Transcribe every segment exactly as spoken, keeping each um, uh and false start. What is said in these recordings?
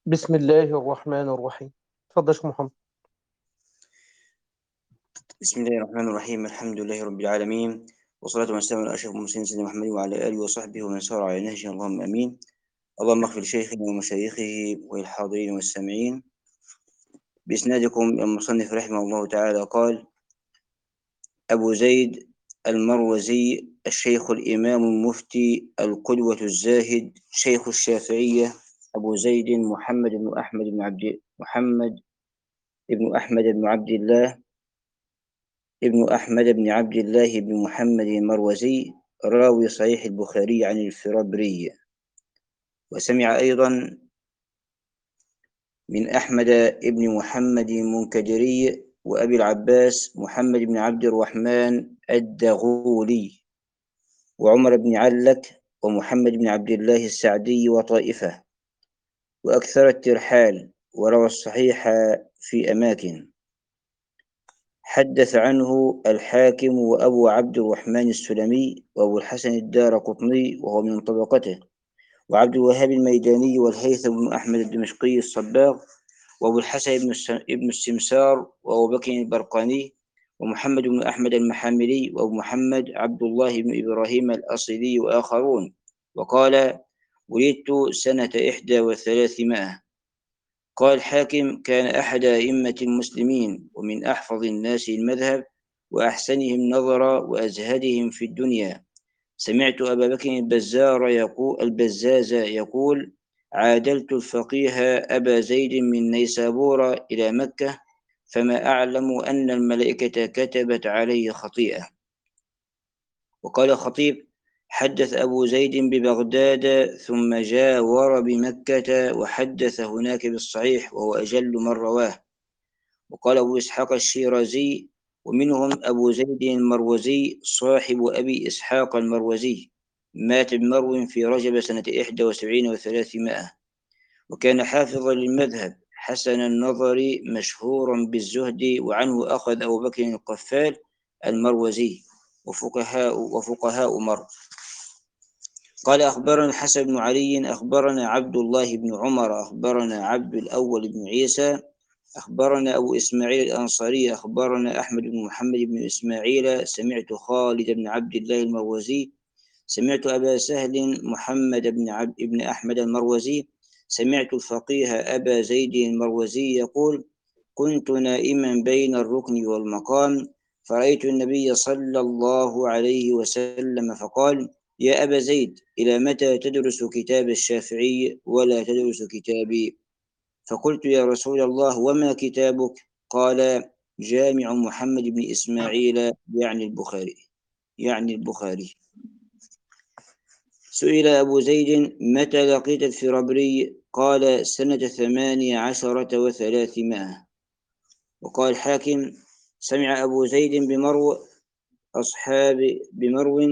بسم الله الرحمن الرحيم. اتفضل يا شيخ محمد. بسم الله الرحمن الرحيم. الحمد لله رب العالمين، والصلاة والسلام على أشرف المرسلين سيدنا محمد وعلى آله وصحبه ومن سار على نهجه، اللهم آمين. اللهم اغفر لشيخنا ومشايخه وللحاضرين والسامعين. بإسنادكم المصنف رحمه الله تعالى قال: أبو زيد المروزي الشيخ الإمام المفتي القدوة الزاهد شيخ الشافعية، أبو زيد محمد بن أحمد بن عبد محمد بن أحمد بن عبد الله ابن أحمد بن عبد الله بن محمد المروزي، راوي صحيح البخاري عن الفرابري. وسمع أيضا من أحمد بن محمد المنكدري وأبي العباس محمد بن عبد الرحمن الدغولي وعمر بن علك ومحمد بن عبد الله السعدي وطائفة، وأكثر الترحال، وروى الصحيح في أماكن. حدث عنه الحاكم وأبو عبد الرحمن السلمي وأبو الحسن الدارقطني وهو من طبقته، وعبد الوهاب الميداني والهيثم بن أحمد الدمشقي الصباغ، وأبو الحسن بن السمسار وأبو بكر البرقاني، ومحمد بن أحمد المحاملي، وأبو محمد عبد الله بن إبراهيم الأصيلي وآخرون. وقال: ولدت سنة إحدى وثلاثمائة. قال الحاكم: كان أحد أئمة المسلمين، ومن أحفظ الناس المذهب وأحسنهم نظرا وأزهدهم في الدنيا. سمعت أبا بكر البزار يقول البزاز يقول: عادلت الفقيه أبا زيد من نيسابور إلى مكة، فما أعلم أن الملائكة كتبت عليه خطيئة. وقال الخطيب: حدث أبو زيد ببغداد ثم جاور بمكة وحدث هناك بالصحيح، وهو أجل من رواه. وقال أبو إسحاق الشيرازي: ومنهم أبو زيد المروزي صاحب أبي إسحاق المروزي، مات بمرو في رجب سنة إحدى وسبعين وثلاثمائة، وكان حافظا للمذهب حسن النظر مشهورا بالزهد، وعنه أخذ أبو بكر القفال المروزي وفقهاء وفقهاء مر. قال: أخبرنا الحسن بن علي أخبرنا عبد الله بن عمر أخبرنا عبد الأول بن عيسى أخبرنا أبو إسماعيل الأنصاري أخبرنا أحمد بن محمد بن إسماعيل سمعت خالد بن عبد الله المروزي سمعت أبا سهل محمد بن عبد بن أحمد المروزي سمعت الفقيه أبا زيد المروزي يقول: كنت نائما بين الركن والمقام، فرأيت النبي صلى الله عليه وسلم فقال: يا أبا زيد، إلى متى تدرس كتاب الشافعي ولا تدرس كتابي؟ فقلت: يا رسول الله، وما كتابك؟ قال: جامع محمد بن إسماعيل، يعني البخاري يعني البخاري. سئل أبو زيد: متى لقيت الفرابري؟ قال: سنة ثمانية عشرة وثلاثمائة. وقال الحاكم: سمع أبو زيد بمرو أصحاب بمرو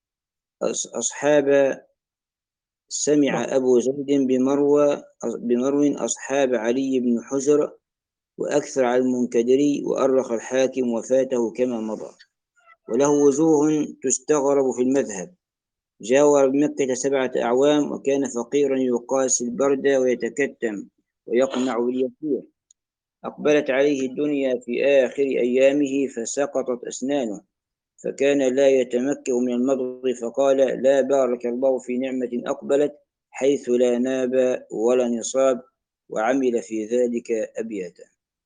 أصحاب سمع أبو زيد بمرو بمرو أصحاب علي بن حجر، وأكثر على المنكدري، وأرخ الحاكم وفاته كما مضى. وله وجوه تستغرب في المذهب. جاور بمكة سبعة أعوام، وكان فقيرا يقاسي البرد ويتكتم ويقنع باليسير. أقبلت عليه الدنيا في آخر أيامه فسقطت أسنانه، فكان لا يتمكن من المضغ، فقال: لا بارك الله في نعمة أقبلت حيث لا ناب ولا نصاب، وعمل في ذلك أبياتا.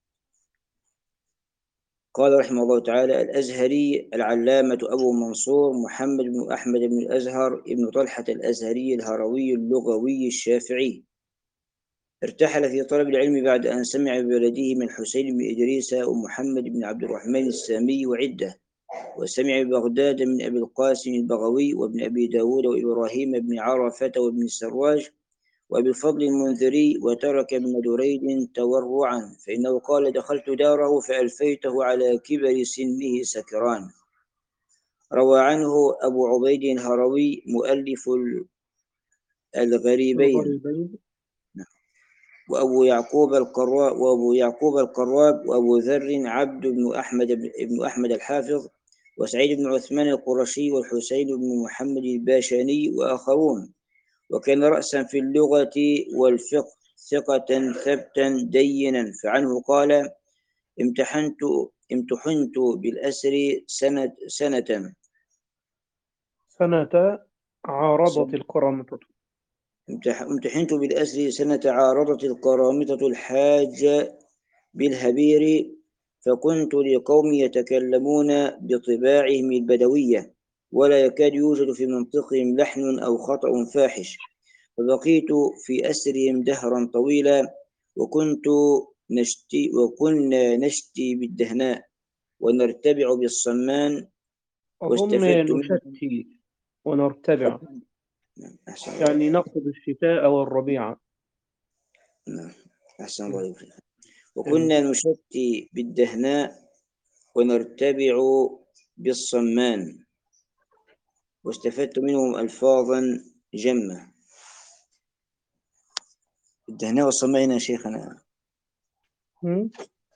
قال رحمه الله تعالى: الأزهري العلامة أبو منصور محمد بن أحمد بن الأزهر ابن طلحة الأزهري الهروي اللغوي الشافعي، ارتحل في طلب العلم بعد أن سمع ببلده من حسين بن إدريس ومحمد بن عبد الرحمن السامي وعدة، وسمع ببغداد من أبي القاسم البغوي وابن أبي داود وإبراهيم بن عرفة وابن السراج وأبي الفضل المنذري، وترك ابن دريد تورعا، فإنه قال: دخلت داره فألفيته على كبر سنه سكران. روى عنه أبو عبيد الهروي مؤلف الغريبين، الغريبين. وأبو يعقوب القراب وأبو يعقوب القراب وأبو ذر عبد بن أحمد بن أحمد الحافظ، وسعيد بن عثمان القرشي، والحسين بن محمد الباشاني، وآخرون. وكان رأسا في اللغة والفقه، ثقة ثبتا دينا. فعنه قال: امتحنت امتحنت بالأسر سنة سنة سنة عارضت القرامطة. امتح- امتحنت بالأسر سنة عارضت القرامطة الحاج بالهبير، فكنت لقوم يتكلمون بطباعهم البدوية، ولا يكاد يوجد في منطقهم لحن أو خطأ فاحش، فبقيت في أسرهم دهرا طويلا، وكنت نشتي وكنا نشتي بالدهناء ونرتبع بالصمان، أظن واستفدت منهم. نشتي ونرتبع، نعم، أحسن الله يعني عليك. نقصد الشتاء والربيع. نعم، أحسن الله م. عليك. وكنا آمين. نشتي بالدهناء ونرتبع بالصمان، واستفدت منهم ألفاظا جمة. الدهناء والصمان يا شيخنا. م.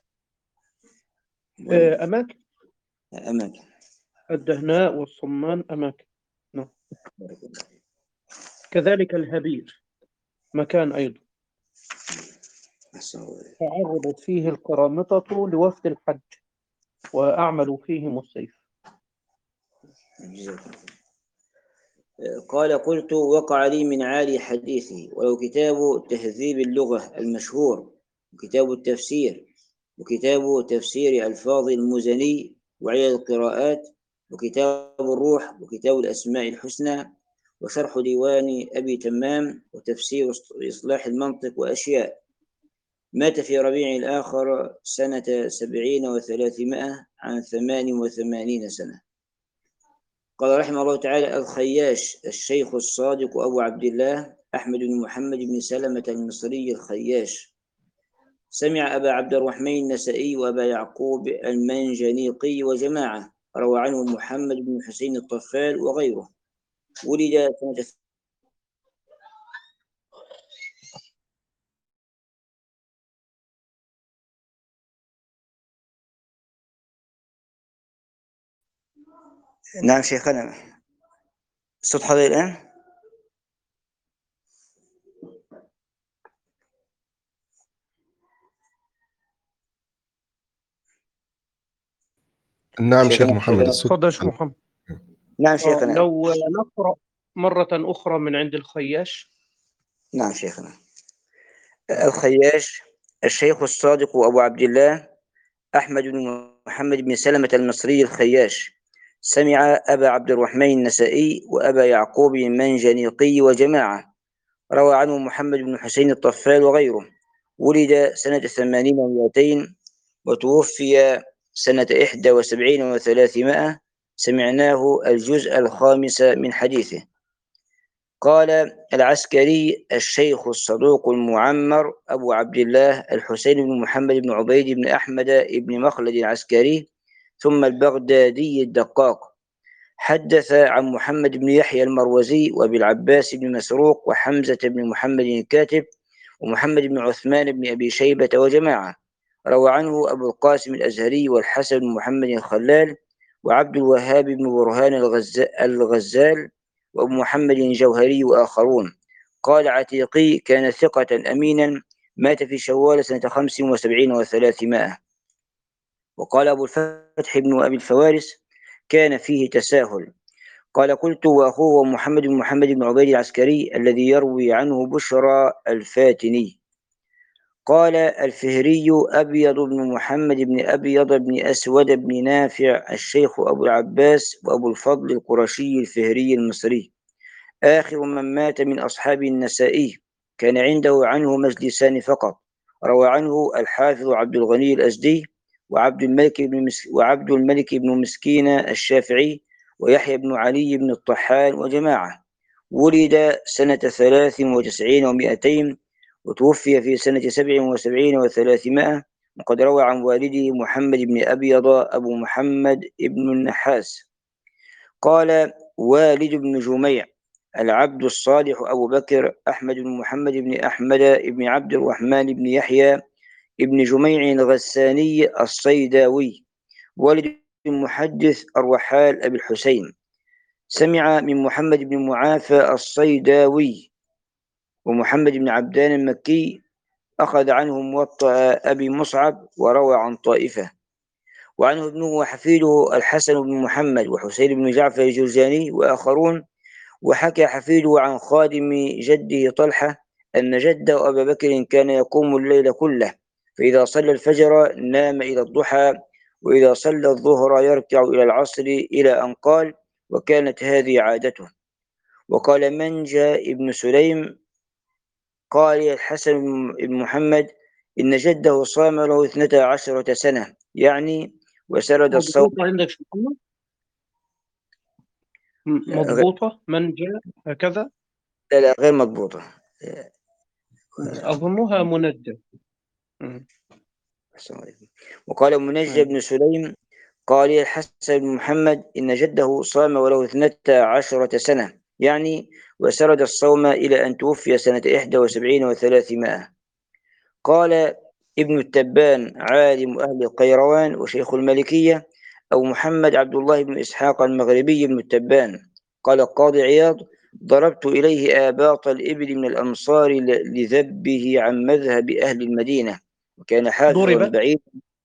آه، أماكن. أماكن. الدهناء والصمان أماكن. نعم. بارك الله فيك. كذلك الهبير مكان أيضا أحسن الله عليك. تعرضت فيه القرامطة لوفد الحج وأعملوا فيهم السيف. جزاك الله خير. قال: قلت: وقع لي من عالي حديثي ولو كتاب تهذيب اللغة المشهور، وكتاب التفسير، وكتاب تفسير ألفاظ المزني وعلل القراءات، وكتاب الروح، وكتاب الأسماء الحسنى، وشرح ديوان أبي تمام، وتفسير إصلاح المنطق، وأشياء. مات في ربيع الآخر سنة سبعين وثلاثمائة عن ثمان وثمانين سنة. قال رحمه الله تعالى: الخياش الشيخ الصادق أبو عبد الله أحمد بن محمد بن سلمة المصري الخياش، سمع أبا عبد الرحمن النسائي وأبا يعقوب المنجنيقي وجماعة، روى عنه محمد بن حسين الطفال وغيره. ولد سنة. نعم شيخنا، الصوت حاضر الآن؟ نعم شيخ شيخنا. محمد، الصوت. تفضل يا شيخ محمد. نعم آه، شيخنا. لو نقرأ مرة أخرى من عند الخياش. نعم شيخنا. نعم. الخياش الشيخ الصادق أبو عبد الله أحمد بن محمد بن سلمة المصري الخياش، سمع أبا عبد الرحمن النسائي وأبا يعقوب المنجنيقي وجماعة، روى عنه محمد بن حسين الطفال وغيره. ولد سنة ثمانين ومائتين وتوفي سنة إحدى وسبعين وثلاثمائة. سمعناه الجزء الخامس من حديثه. قال العسكري الشيخ الصدوق المعمر أبو عبد الله الحسين بن محمد بن عبيد بن أحمد بن مخلد العسكري، ثم البغدادي الدقاق، حدث عن محمد بن يحيى المروزي وأبي العباس بن مسروق وحمزة بن محمد الكاتب ومحمد بن عثمان بن أبي شيبة وجماعة، روى عنه أبو القاسم الأزهري والحسن بن محمد الخلال وعبد الوهاب بن برهان الغزال وأبو محمد الجوهري وآخرون. قال عتيقي: كان ثقة أمينا، مات في شوال سنة خمس وسبعين وثلاثمائة. وقال أبو الفتح بن أبي الفوارس: كان فيه تساهل. قال: قلت: وأخوه محمد بن محمد بن عبيد العسكري الذي يروي عنه بشرى الفاتني. قال الفهري: أبيض بن محمد بن أبيض بن أسود بن نافع الشيخ أبو العباس وأبو الفضل القرشي الفهري المصري، آخر من مات من أصحاب النسائي، كان عنده عنه مجلسان فقط. روى عنه الحافظ عبد الغني الأزدي وعبد الملك بن مس... وعبد الملك بن مسكين الشافعي ويحيى بن علي بن الطحان وجماعة. ولد سنة ثلاث وتسعين ومائتين وتوفي في سنة سبع وسبعين وثلاثمائة. وقد روى عن والده محمد بن أبيض أبو محمد بن النحاس. قال والد بن جميع العبد الصالح أبو بكر أحمد بن محمد بن أحمد بن عبد الرحمن بن يحيى ابن جميع الغساني الصيداوي، والد المحدث الرحال أبي الحسين، سمع من محمد بن معافى الصيداوي ومحمد بن عبدان المكي أخذ عنه موطأ أبي مصعب وروى عن طائفة، وعنه ابنه وحفيده الحسن بن محمد وحسين بن جعفر الجرجاني وآخرون. وحكى حفيده عن خادم جده طلحة أن جده أبا بكر كان يقوم الليل كله، فإذا صلى الفجر نام إلى الضحى، وإذا صلى الظهر يركع إلى العصر، إلى أن قال: وكانت هذه عادته. وقال منجى ابن سليم قال الحسن بن محمد إن جده صام له اثنتا عشرة سنة، يعني وسرد الصوم. مضبوطة عندك شو محمد؟ م- مضبوطة من جاء هكذا. لا لا، غير مضبوطة. أظنها منجم. م. وقال منجى نعم. بن سليم قال الحسن بن محمد إن جده صام وله اثنتا عشرة سنة، يعني وسرد الصوم إلى أن توفي سنة إحدى وسبعين وثلاثمائة. قال ابن التبان عالم أهل القيروان وشيخ المالكية أو محمد عبد الله بن إسحاق المغربي ابن التبان، قال القاضي عياض: ضربت إليه آباط الإبل من الأمصار لذبه عن مذهب أهل المدينة، وكان حافظا ضربت بعيد.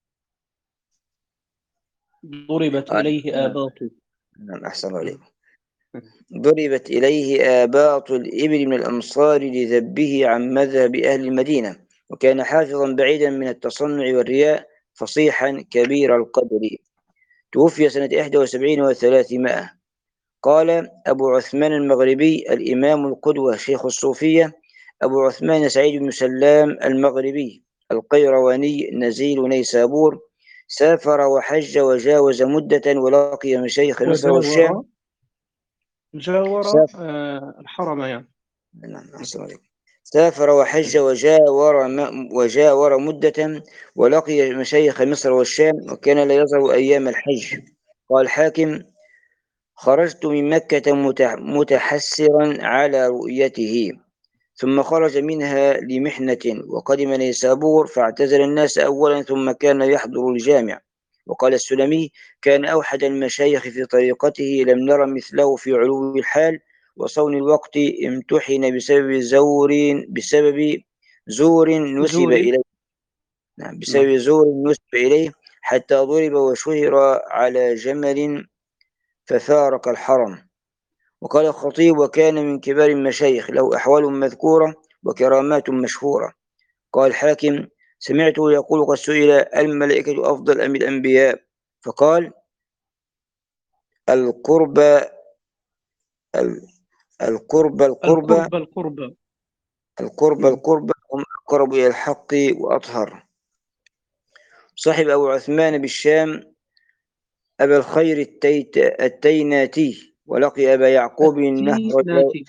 ضربت آه، إليه نعم آباط. نعم، أحسن م. عليكم. ضربت إليه آباط الإبل من الأمصار لذبه عن مذهب أهل المدينة، وكان حافظا بعيدا من التصنع والرياء، فصيحا كبير القدر. توفي سنة إحدى وسبعين وثلاثمائة. قال أبو عثمان المغربي الإمام القدوة شيخ الصوفية أبو عثمان سعيد بن سلام المغربي القيرواني نزيل نيسابور، سافر وحج وجاوز مدة ولقي مشايخ مصر والشام. وجاور جاور سافر آه الحرم يعني. نعم، أحسن عليكم. سافر وحج وجاور م- وجاور مدة ولقي مشايخ مصر والشام، وكان لا يظهر أيام الحج. قال الحاكم: خرجت من مكة متح- متحسرا على رؤيته، ثم خرج منها لمحنة وقدم نيسابور فاعتزل الناس أولا، ثم كان يحضر الجامع. وقال السلمي: كان أوحد المشايخ في طريقته، لم نر مثله في علو الحال وصون الوقت. امتحن بسبب زور بسبب زور نسب زوري. إليه. نعم، نعم. بسبب زور نسب إليه حتى ضرب وشهر على جمل ففارق الحرم. وقال الخطيب: وكان من كبار المشايخ، له أحوال مذكورة وكرامات مشهورة. قال الحاكم: سمعته يقول: قد سئل الملائكة أفضل أم الأنبياء؟ فقال: القربى القربى القربى القربة القربة. القربى م. القربى هم أقرب إلى الحق وأطهر. صاحب أبو عثمان بالشام أبا الخير التيت التيناتي، ولقي أبا يعقوب النهر. التيناتي.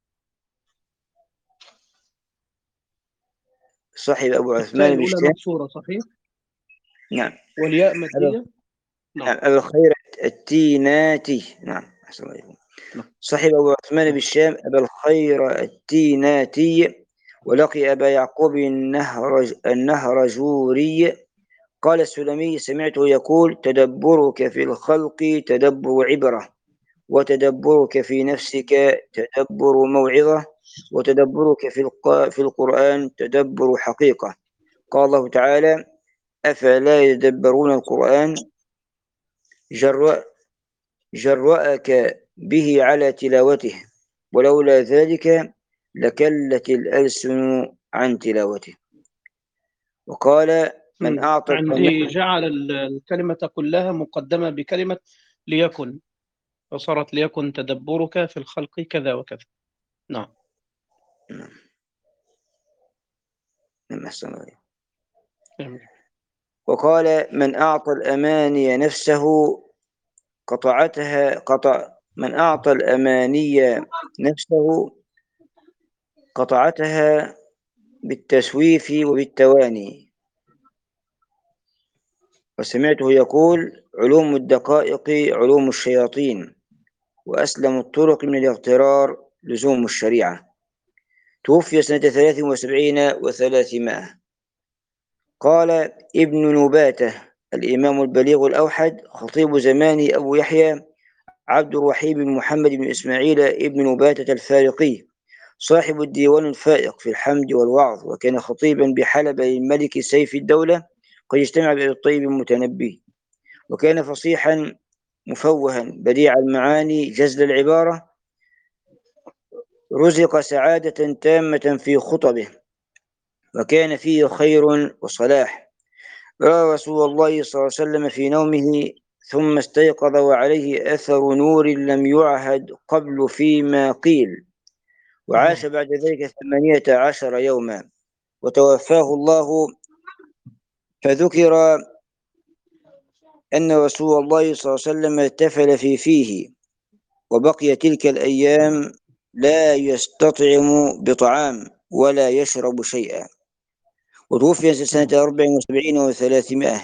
صاحب أبو التاء عثمان الأولى بالشام. مكسورة صحيح، نعم. والياء أبا مادية. نعم، نعم. أبا الخير التيناتي. نعم، أحسن الله عليكم. نعم. صاحب أبو عثمان نعم. بالشام أبا الخير التيناتي، ولقي أبا يعقوب النهرج النهرجوري. قال السلمي: سمعته يقول: تدبرك في الخلق تدبر عبرة، وتدبرك في نفسك تدبر موعظة، وتدبرك في الق- في القرآن تدبر حقيقة. قال الله تعالى: أفلا يدبرون القرآن جر جرأك به على تلاوته، ولولا ذلك لكلت الألسن عن تلاوته. وقال: من م. أعطى عندي الأمان. جعل ال- الكلمة كلها مقدمة بكلمة ليكن، فصارت ليكن تدبرك في الخلق كذا وكذا. نعم. نعم، أحسن الله. جميل. وقال: من أعطى الأماني نفسه قطعتها قطع من أعطى الأماني نفسه قطعتها بالتسويف وبالتواني. وسمعته يقول: علوم الدقائق علوم الشياطين، وأسلم الطرق من الاغترار لزوم الشريعة. توفي سنة ثلاث وسبعين وثلاثمائة. قال ابن نباتة الإمام البليغ الأوحد خطيب زمانه أبو يحيى عبد الرحيم بن محمد بن إسماعيل ابن نباتة الفارقي، صاحب الديوان الفائق في الحمد والوعظ، وكان خطيبا بحلب للملك سيف الدولة، قد اجتمع بأبي الطيب المتنبي. وكان فصيحا مفوها بديع المعاني جزل العبارة، رزق سعادة تامة في خطبه، وكان فيه خير وصلاح. رأى رسول الله صلى الله عليه وسلم في نومه ثم استيقظ وعليه أثر نور لم يعهد قبل فيما قيل، وعاش بعد ذلك ثمانية عشر يوما، وتوفاه الله. فذكر أن رسول الله صلى الله عليه وسلم ارتفل في فيه، وبقي تلك الأيام لا يستطعم بطعام ولا يشرب شيئا. وتوفي سنة أربع وسبعين وثلاثمائة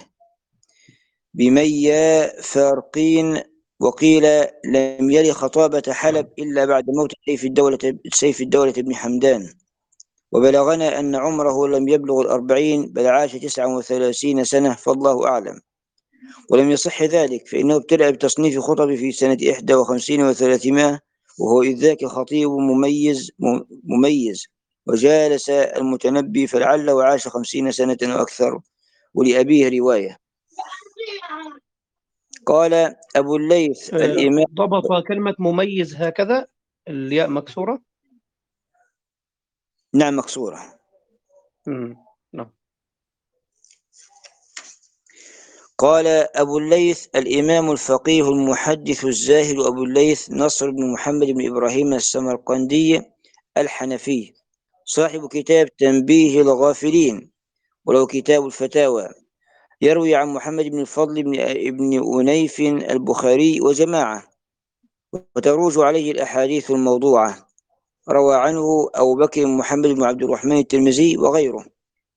بميا فارقين، وقيل لم يل خطابة حلب إلا بعد موت سيف الدولة سيف الدولة بن حمدان. وبلغنا أن عمره لم يبلغ الأربعين بل عاش تسعة وثلاثين سنة، فالله أعلم. ولم يصح ذلك، فإنه ابتدأ بتصنيف خطب في سنة إحدى وخمسين وثلاثمائة، وهو إذ ذاك خطيب مميز مميز وجالس المتنبي فلعله عاش خمسين سنة وأكثر. ولأبيه رواية. قال أبو الليث الإمام. ضبط كلمة مميز هكذا، الياء مكسورة. نعم مكسورة. مم. نعم. قال أبو الليث الإمام الفقيه المحدث الزاهد أبو الليث نصر بن محمد بن إبراهيم السمرقندي الحنفي، صاحب كتاب تنبيه الغافلين، وله كتاب الفتاوى، يروي عن محمد بن الفضل بن ابن أنيف البخاري وجماعة، وتروج عليه الأحاديث الموضوعة. روى عنه أبو بكر محمد بن عبد الرحمن الترمذي وغيره.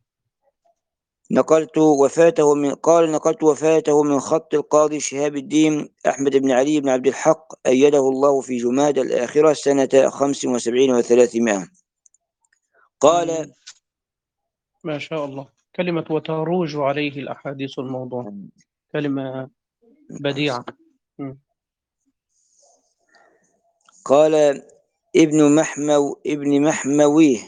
نقلت وفاته من قال نقلت وفاته من خط القاضي شهاب الدين أحمد بن علي بن عبد الحق أيده الله في جماد الآخرة سنة خمس وسبعين وثلاثمائة. قال ما شاء الله، كلمة وتروج عليه الأحاديث الموضوع كلمة بديعة. قال ابن محمو ابن محمويه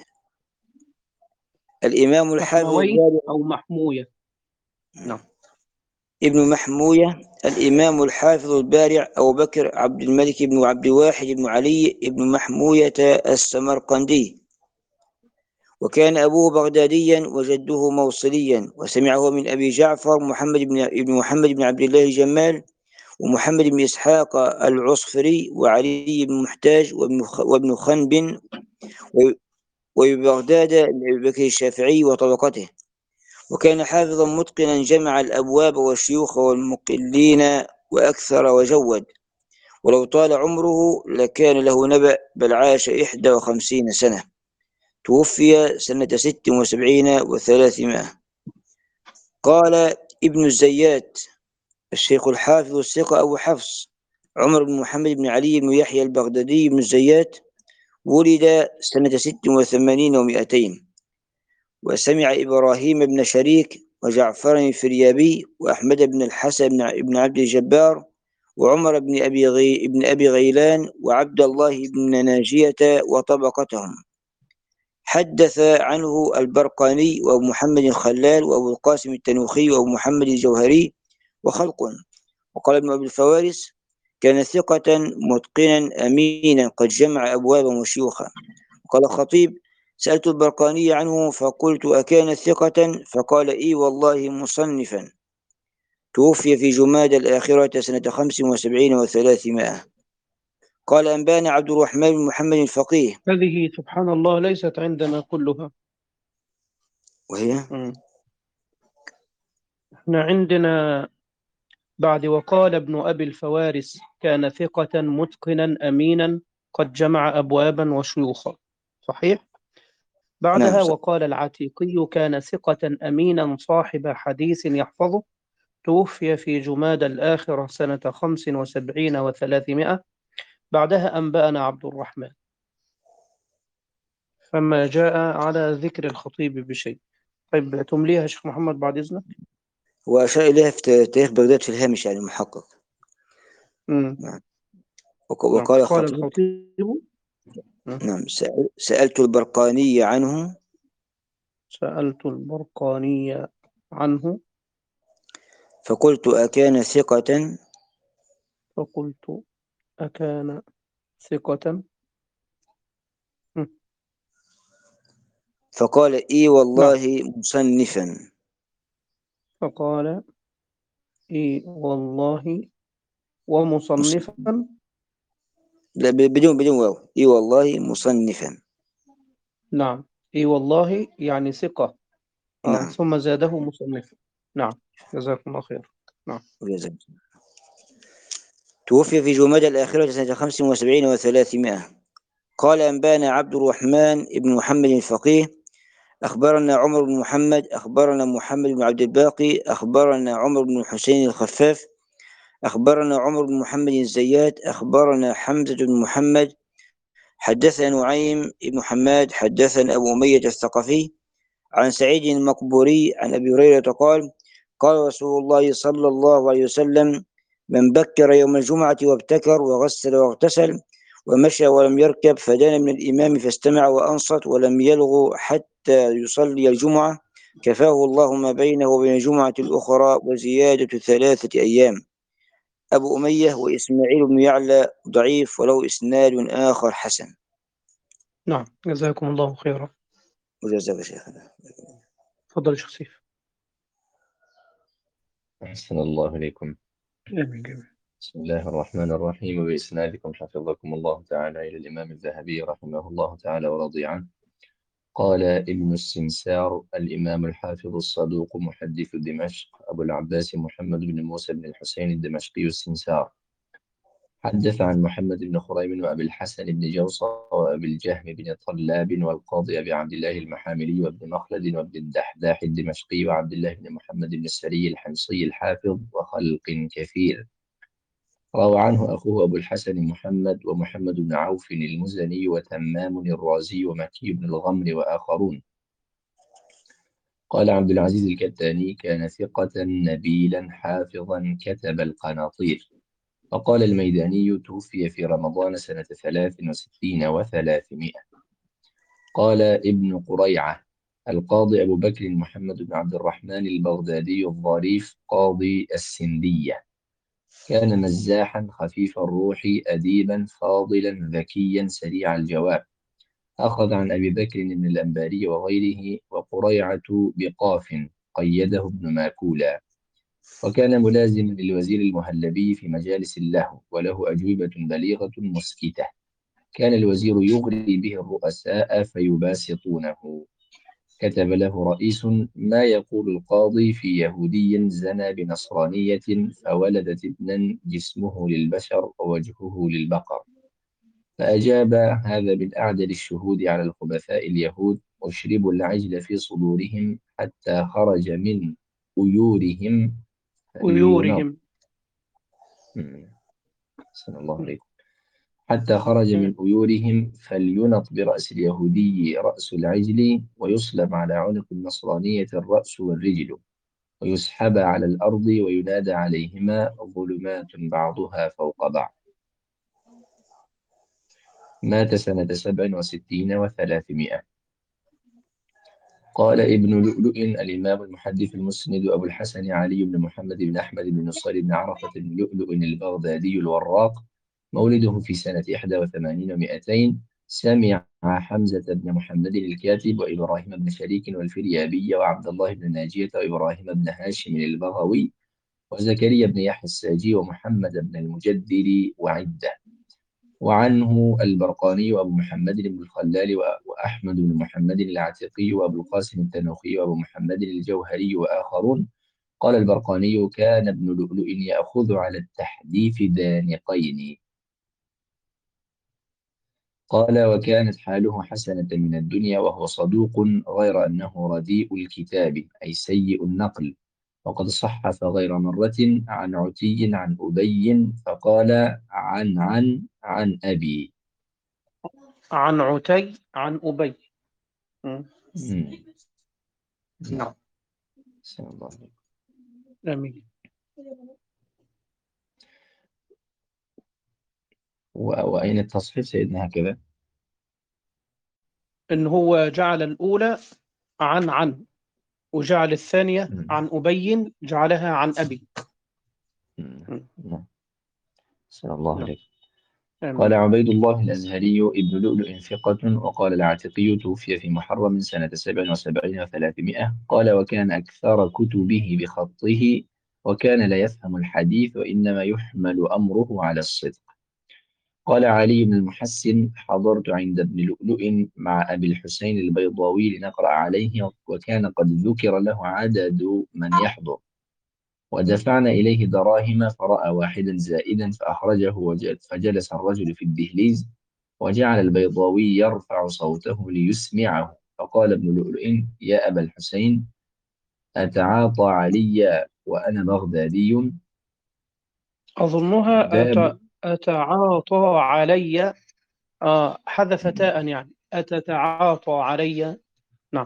الإمام الحافظ محموي البارع. أو محموية. نعم. ابن محموية الإمام الحافظ البارع أبو بكر عبد الملك بن عبد الواحد بن علي بن محموية السمرقندي، وكان أبوه بغداديا وجده موصليا، وسمعه من أبي جعفر محمد بن ابن محمد بن عبد الله الجمال، ومحمد بن إسحاق العصفري، وعلي بن محتاج، وابن وابن خنب، وبغداد لأبي بكر الشافعي وطبقته. وكان حافظا متقنا، جمع الأبواب والشيوخ والمقلين وأكثر وجود، ولو طال عمره لكان له نبأ، بل عاش إحدى وخمسين سنة. توفي سنة ست وسبعين وثلاثمائة. قال ابن الزيات الشيخ الحافظ الثقة أبو حفص عمر بن محمد بن علي بن يحيى البغدادي بن الزيات، ولد سنة ست وثمانين ومائتين، وسمع إبراهيم بن شريك وجعفر الفريابي وأحمد بن الحسن بن عبد الجبار وعمر بن أبي غي بن أبي غيلان وعبد الله بن ناجية وطبقتهم. حدث عنه البرقاني وأبو محمد الخلال وأبو القاسم التنوخي وأبو محمد الجوهري وخلق. وقال ابن أبي الفوارس كان ثقة متقنا أمينا قد جمع أبوابا وشيوخا. قال الخطيب سألت البرقاني عنه فقلت أكان ثقة؟ فقال إي والله مصنفا. توفي في جماد الآخرة سنة خمس وسبعين وثلاثمائة. قال أنبانا عبد الرحمن بن محمد الفقيه. هذه سبحان الله ليست عندنا كلها. وهي مم. احنا عندنا بعد وقال ابن أبي الفوارس كان ثقة متقنا أمينا قد جمع أبوابا وشيوخا، صحيح؟ نعم بعدها صح. وقال العتيقي كان ثقة أمينا صاحب حديث يحفظه، توفي في جماد الآخرة سنة خمس وسبعين وثلاثمائة. بعدها أنبأنا عبد الرحمن، فما جاء على ذكر الخطيب بشيء. طيب تمليها شيخ محمد بعد إذنك. وأشار إليها في تاريخ بغداد في الهامش يعني المحقق. مم. نعم. نعم. وقال قال الخطيب الخطيب نعم. سأل- سألت البرقاني عنه سألت البرقاني عنه فقلت أكان ثقة؟ فقلت أكان ثقة. م. فقال إي نعم. والله مصنفا. فقال إي والله مص- ومصنفا. لا، ب- بدون بدون واو. إي والله مصنفا. نعم. إي والله يعني ثقة. آه. نعم. ثم زاده مصنفا. نعم. جزاكم الله خير. نعم. جزاك. توفي في جمادى الآخرة سنة خمس وسبعين وثلاثمائة. قال أنبانا عبد الرحمن بن محمد الفقيه، أخبرنا عمر بن محمد، أخبرنا محمد بن عبد الباقي، أخبرنا عمر بن الحسين الخفاف، أخبرنا عمر بن محمد الزيات، أخبرنا حمزة بن محمد، حدثنا نعيم بن حماد، حدثنا أبو أمية الثقفي عن سعيد المقبوري عن أبي هريرة قال قال رسول الله صلى الله عليه وسلم: من بكر يوم الجمعة وابتكر وغسل واغتسل ومشى ولم يركب فدان من الإمام فاستمع وأنصت ولم يلغ حتى يصلي الجمعة كفاه الله ما بينه وبين الجمعة الأخرى وزيادة ثلاثة أيام. أبو أمية وإسماعيل بن يعلى ضعيف وله إسناد آخر حسن. نعم. جزاكم الله خيرا. وجزاك شيخنا. تفضل يا شيخ سيف. أحسن الله إليكم. آمين جميعا. بسم الله الرحمن الرحيم. وبإسنادكم حفظكم الله تعالى إلى الإمام الذهبي رحمه الله تعالى ورضي عنه. قال ابن السنسار الإمام الحافظ الصدوق محدث دمشق أبو العباس محمد بن موسى بن الحسين الدمشقي السنسار، حدث عن محمد بن خريم وأبي الحسن بن جوصى وأبي الجهم بن طلاب والقاضي أبي عبد الله المحاملي وابن مخلد وابن الدحداح الدمشقي وعبد الله بن محمد بن السري الحمصي الحافظ وخلق كثير. روى عنه أخوه أبو الحسن محمد ومحمد بن عوف المزني وتمام الرازي ومكي بن الغمر وآخرون. قال عبد العزيز الكتاني: كان ثقة نبيلا حافظا كتب القناطير. وقال الميداني: توفي في رمضان سنة ثلاث وستين وثلاثمائة. قال ابن قريعة: القاضي أبو بكر محمد بن عبد الرحمن البغدادي الظريف قاضي السندية، كان مزاحا خفيف الروح أديبا فاضلا ذكيا سريع الجواب. أخذ عن أبي بكر بن الأنباري وغيره. وقريعة بقاف قيده ابن ماكولا. وكان ملازما للوزير المهلبي في مجالس اللهو وله أجوبة بليغة مسكتة. كان الوزير يغري به الرؤساء فيباسطونه. كتب له رئيس: ما يقول القاضي في يهودي زنى بنصرانية فولدت ابنا جسمه للبشر ووجهه للبقر؟ فأجاب: هذا من أعدل الشهود على الخبثاء اليهود، أشربوا العجل في صدورهم حتى خرج من أيورهم فلينض. أيورهم. صلى الله عليه. حتى خرج من أيورهم فلينط برأس اليهودي رأس العجل، ويصلب على عنق النصرانية الرأس والرجل، ويسحب على الأرض وينادى عليهما ظلمات بعضها فوق بعض. مات سنة سبع وستين وثلاثمائة. قال ابن لؤلؤ الإمام المحدث المسند أبو الحسن علي بن محمد بن أحمد بن نصير بن عرفة بن لؤلؤ البغدادي الوراق، مولده في سنة إحدى وثمانين ومائتين، سمع حمزة بن محمد الكاتب وإبراهيم بن شريك والفريابي وعبد الله بن ناجية وإبراهيم بن هاشم البغوي وزكريا بن يحيى الساجي ومحمد بن المجدل وعدة. وعنه البرقاني وأبو محمد بن الخلال وأحمد بن محمد العتيقي وأبو القاسم التنوخي وأبو محمد الجوهري وآخرون. قال البرقاني: كان ابن لؤلؤ يأخذ على التحديث دانقين. قال: وكانت حاله حسنة من الدنيا وهو صدوق، غير أنه رديء الكتاب أي سيء النقل. وقد صحف غير مرة عن عتي عن أبي فقال: عن عن عن أبي. عن عتي عن أبي. م. مم. نعم. صلى الله عليه وسلم. آمين. و- وأين التصحيف سيدنا هكذا؟ إن هو جعل الأولى عن عن، وجعل الثانية مم. عن أبي جعلها عن أبي. مم. م. نعم. أحسن الله نعم. عليك. قال آمين. عبيد الله الأزهري ابن لؤلؤ ثقة. وقال العاتقي توفي في محرم سنة سبع وسبعين وثلاثمائة. قال وكان أكثر كتبه بخطه، وكان لا يفهم الحديث وإنما يحمل أمره على الصدق. قال علي بن المحسن حضرت عند ابن لؤلؤ مع أبي الحسين البيضاوي لنقرأ عليه، وكان قد ذكر له عدد من يحضر، ودفعنا إليه دراهم فرأى واحدا زائدا فأخرجه، وجل فجلس الرجل في الدهليز، وجعل البيضاوي يرفع صوته ليسمعه، فقال ابن لؤلؤ يا أبا الحسين أتعاطى علي وأنا بغدادي؟ أظنها باب. أت... أتعاطى علي. آه حذف تاء يعني أتتعاطى علي. نعم.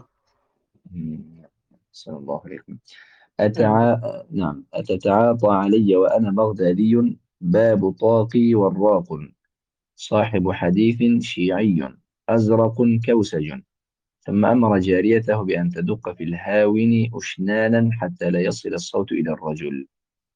صلى الله عليكم. آمين. أتعا... نعم أتتعاطى علي وأنا بغدادي؟ باب طاقي وراق، صاحب حديث شيعي أزرق كوسج. ثم أمر جاريته بأن تدق في الهاون أشنانا حتى لا يصل الصوت إلى الرجل.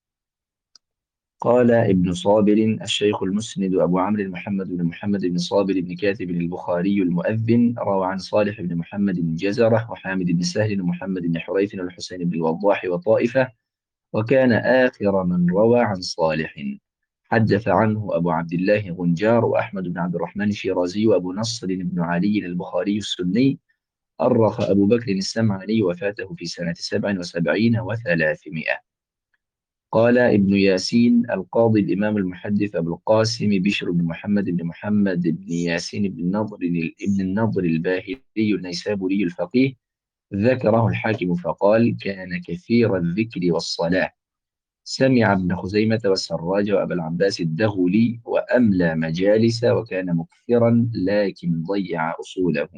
قال ابن صابر الشيخ المسند أبو عمرو محمد بن محمد بن صابر بن كاتب البخاري المؤذن روى عن صالح بن محمد بن جزرة وحامد بن سهل ومحمد بن حريث والحسين بن الوضاح وطائفة، وكان آخر من روى عن صالح. حدث عنه أبو عبد الله غنجار وأحمد بن عبد الرحمن الشيرازي وأبو نصر بن علي البخاري السني. أرخ أبو بكر السمعاني وفاته في سنة سبع وسبعين وثلاثمائة. قال ابن ياسين القاضي الإمام المحدث أبو القاسم بشر بن محمد بن محمد بن ياسين بن النضر ابن النضر الباهلي النيسابوري الفقيه، ذكره الحاكم فقال كان كثير الذكر والصلاة. سمع ابن خزيمة والسراج وأبا العباس الدغلي وأملى مجالس، وكان مكثرا لكن ضيع أصوله.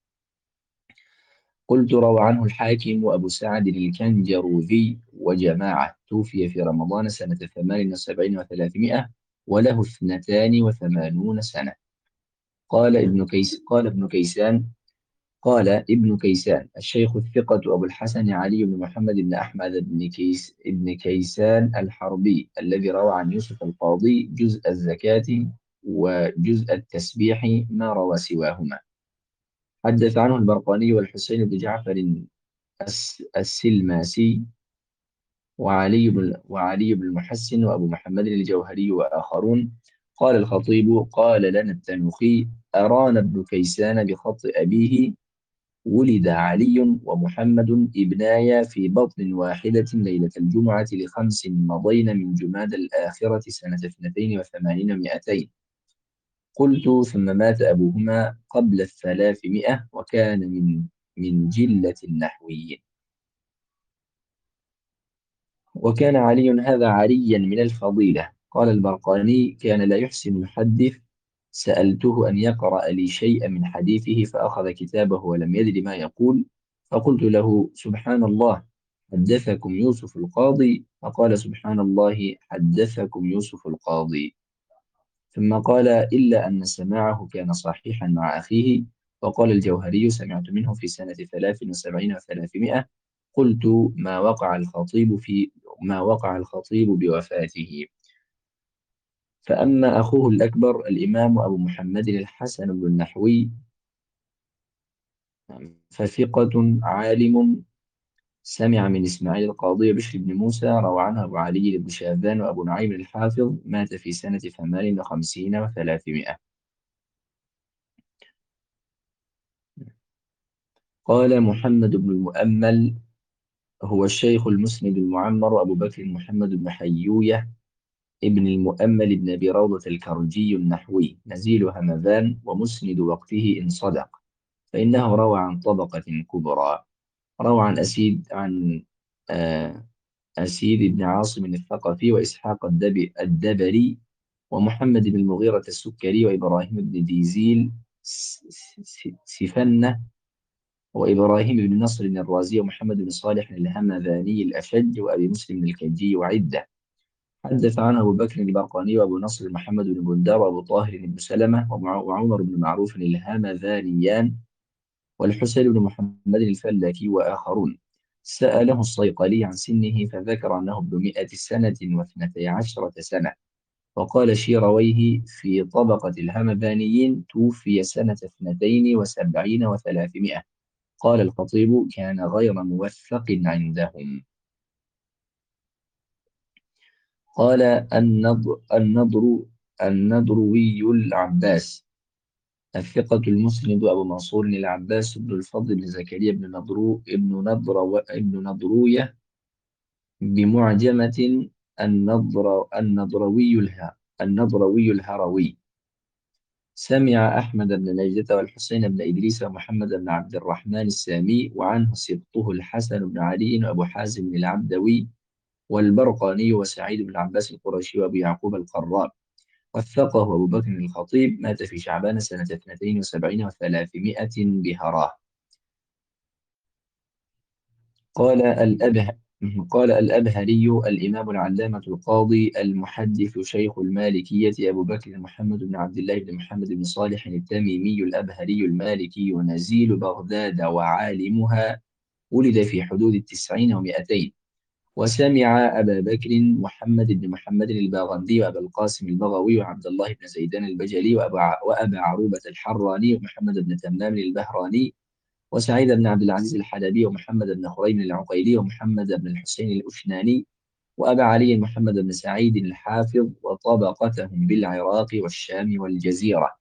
قلت روى عنه الحاكم وأبو سعد الكنجروذي وجماعة. توفي في رمضان سنة ثمان وسبعين وثلاثمائة وله اثنتان وثمانون سنة. قال ابن كيس قال ابن كيسان قال ابن كيسان الشيخ الثقة أبو الحسن علي بن محمد بن أحمد بن كيس ابن كيسان الحربي الذي روى عن يوسف القاضي جزء الزكاة وجزء التسبيح ما روى سواهما. حدث عنه البرقاني والحسين بن جعفر الس- السلماسي وعلي بن وعلي بن المحسن وأبو محمد الجوهري وآخرون. قال الخطيب قال لنا التنوخي أرانا ابن كيسان بخط أبيه ولد علي ومحمد ابنايا في بطن واحدة ليلة الجمعة لخمس مضين من جماد الآخرة سنة اثنتين وثمانين ومائتين. قلت ثم مات أبوهما قبل الثلاثمائة وكان من من جلة النحويين. وكان علي هذا عريا من الفضيلة. قال البرقاني كان لا يحسن يحدث، سألته أن يقرأ لي شيئا من حديثه فأخذ كتابه ولم يدر ما يقول، فقلت له سبحان الله حدثكم يوسف القاضي؟ فقال سبحان الله حدثكم يوسف القاضي. ثم قال إلا أن سماعه كان صحيحا مع أخيه. وقال الجوهري سمعت منه في سنة ثلاث وسبعين وثلاثمائة. قلت ما وقع الخطيب في ما وقع الخطيب بوفاته. فأما أخوه الأكبر الإمام أبو محمد الحسن بن النحوي فثقة عالم، سمع من إسماعيل القاضي بشر بن موسى، روى عنه أبو علي بن شاذان وأبو نعيم الحافظ، مات في سنة ثمان وخمسين وثلاثمائة. قال محمد بن المؤمل هو الشيخ المسند المعمر أبو بكر محمد بن حيوية ابن المؤمل بن أبي روضة الكرجي النحوي نزيل همذان ومسند وقته إن صدق، فإنه روى عن طبقة كبرى. روى عن أسيد عن آه أسيد بن عاصم الثقفي وإسحاق الدب الدبري ومحمد بن المغيرة السكري وإبراهيم بن ديزيل س- س- سفنة وإبراهيم بن نصر الرازي ومحمد بن صالح الهمذاني الأشج وأبي مسلم الكجي وعدة. حدث عنه أبو بكر البرقاني وأبو نصر محمد بن بندار وأبو طاهر بن سلمة ومع- وعمر بن معروف الهمذانيان. والحسين بن محمد الفلاكي وآخرون. سأله الصيقلي عن سنه فذكر أنه ابن مئة سنة واثنتي عشرة سنة. وقال شيرويه في طبقة الهمذانيين توفي سنة اثنتين وسبعين وثلاثمائة. قال الخطيب كان غير موثق عندهم. قال النضر النضر النضروي العباس الثقة المسند أبو منصور العباس بن الفضل بن زكريا بن نضرو ابن نضر ابن نضروية بمعجمة النضر النضروي اله النضروي الهروي. سمع أحمد بن نجدة والحسين بن إدريس ومحمد بن عبد الرحمن السامي وعنه سبطه الحسن بن علي وأبو حازم العبدوي والبرقاني وسعيد بن عباس القرشي وأبو يعقوب القراء. وثقه أبو بكر الخطيب مات في شعبان سنة اثنتين وسبعين وثلاثمائة بهراه. قال الأبه قال الأبهري الإمام العلامة القاضي المحدث شيخ المالكية أبو بكر محمد بن عبد الله بن محمد بن صالح التميمي الأبهري المالكي نزيل بغداد وعالمها، ولد في حدود التسعين ومئتين. وسمع أبا بكر محمد بن محمد الباغندي وأبا القاسم البغوي وعبد الله بن زيدان البجلي وأبا, وأبا عروبة الحراني ومحمد بن تمام البهراني وسعيد بن عبد العزيز الحلبي ومحمد بن خريم العقيلي ومحمد بن الحسين الأشناني وأبا علي محمد بن سعيد الحافظ وطبقتهم بالعراق والشام والجزيرة.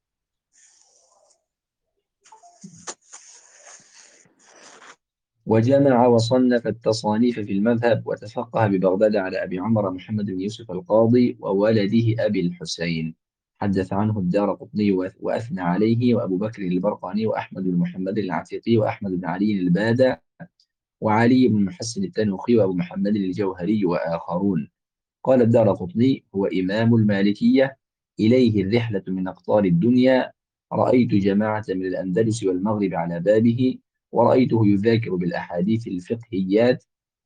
وجمع وصنف التصانيف في المذهب وتفقه ببغداد على أبي عمر محمد بن يوسف القاضي وولده أبي الحسين. حدث عنه الدارقطني وأثنى عليه وأبو بكر البرقاني وأحمد بن محمد العتيقي وأحمد بن علي البادع وعلي بن محسن التنوخي وأبو محمد الجوهري وآخرون. قال الدارقطني هو إمام المالكية، إليه الرحلة من أقطار الدنيا. رأيت جماعة من الأندلس والمغرب على بابه، ورأيته يذاكر بالأحاديث الفقهيات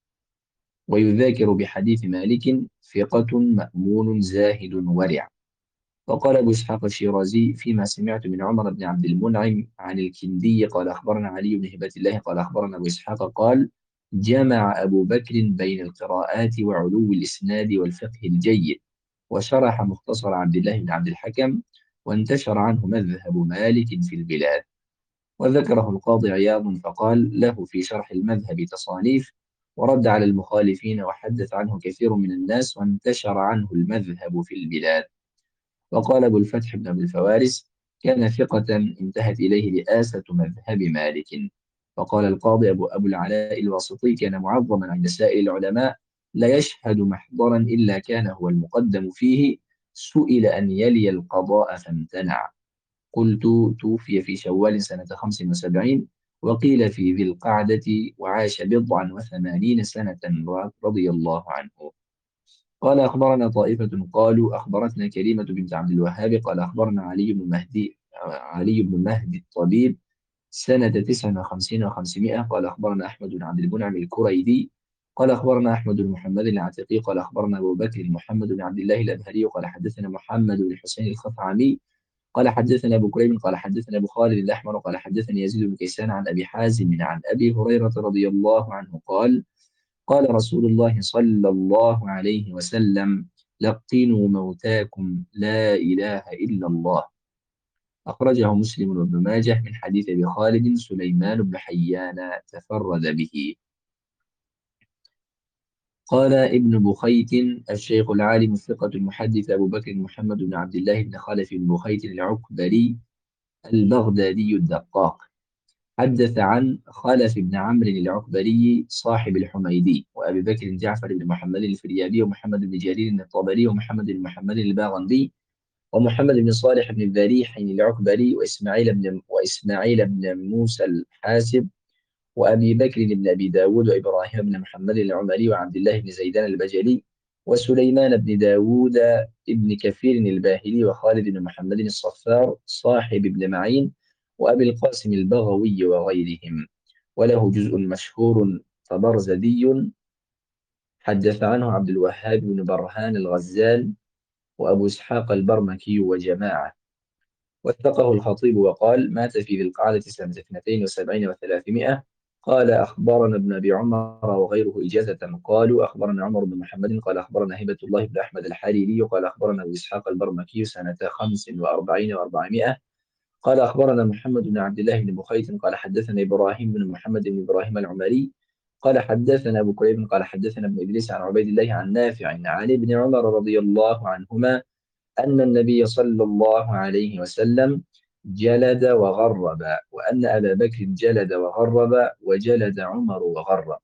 ويذاكر بحديث مالك، ثقة مأمون زاهد ورع. وقال أبو إسحاق الشيرازي فيما سمعت من عمر بن عبد المنعم عن الكندي قال أخبرنا علي بن هبة الله قال أخبرنا أبو إسحاق قال جمع أبو بكر بين القراءات وعلو الإسناد والفقه الجيد، وشرح مختصر عبد الله بن عبد الحكم، وانتشر عنه مذهب مالك في البلاد. وذكره القاضي عياض فقال له في شرح المذهب تصانيف، ورد على المخالفين وحدث عنه كثير من الناس، وانتشر عنه المذهب في البلاد. وقال أبو الفتح بن أبي الفوارس كان ثقة انتهت إليه رئاسة مذهب مالك. وقال القاضي أبو, أبو العلاء الواسطي كان معظما عند سائر العلماء، لا يشهد محضرا إلا كان هو المقدم فيه، سئل أن يلي القضاء فامتنع. قلت توفي في شوال سنة خمس وسبعين، وقيل في ذي القعدة، وعاش بضعا وثمانين سنة رضي الله عنه. قال أخبرنا طائفة قالوا أخبرتنا كريمة بنت عبد الوهاب قال أخبرنا علي بن مهدي علي بن مهدي الطبيب سنة تسع وخمسين وخمسمائة قال أخبرنا أحمد بن عبد المنعم الكريدي قال أخبرنا أحمد بن محمد العتيقي قال أخبرنا أبو بكر محمد بن عبد الله الأبهري قال حدثنا محمد بن الحسين الخثعمي قال حدثنا أبو كريم قال حدثنا أبو خالد الأحمر قال حدثني يزيد بن كيسان عن أبي حازم عن أبي هريرة رضي الله عنه قال قال رسول الله صلى الله عليه وسلم لقنوا موتاكم لا إله إلا الله. أخرجه مسلم وابن ماجه من حديث أبي خالد سليمان بن حيان تفرد به. قال ابن بخيت الشيخ العالم الثقة المحدث أبو بكر محمد بن عبد الله بن خلف بن بخيت العكبري البغدادي الدقاق حدث عن خلف بن عمرو العقبري صاحب الحميدي وأبي بكر جعفر بن محمد الفريابي ومحمد بن جرير الطبري ومحمد بن محمد الباغندي ومحمد بن صالح بن الذريح العقبري وإسماعيل بن وإسماعيل بن موسى الحاسب وأبي بكر بن أبي داود وإبراهيم بن محمد العمري وعبد الله بن زيدان البجلي وسليمان بن داود بن كثير الباهلي وخالد بن محمد الصفار صاحب ابن معين وأبي القاسم البغوي وغيرهم. وله جزء مشهور طبرزدي حدث عنه عبد الوهاب بن برهان الغزال وأبو إسحاق البرمكي وجماعة. وثقه الخطيب وقال: مات في ذي القعدة سنة اثنتين وسبعين وثلاثمائة. قال: أخبرنا ابن أبي عمر وغيره إجازة قالوا: أخبرنا عمر بن محمد قال أخبرنا هبة الله بن أحمد الحريري قال أخبرنا أبو إسحاق البرمكي سنة خمس وأربعين وأربعمائة. قال: أخبرنا محمد بن عبد الله بن بخيت قال حدثنا إبراهيم بن محمد بن إبراهيم العمري قال حدثنا أبو كريب قال حدثنا ابن إدريس عن عبيد الله عن نافع عن ابن عمر رضي الله عنهما أن النبي صلى الله عليه وسلم جلد وغرب، وأن أبا بكر جلد وغرب، وجلد عمر وغرب.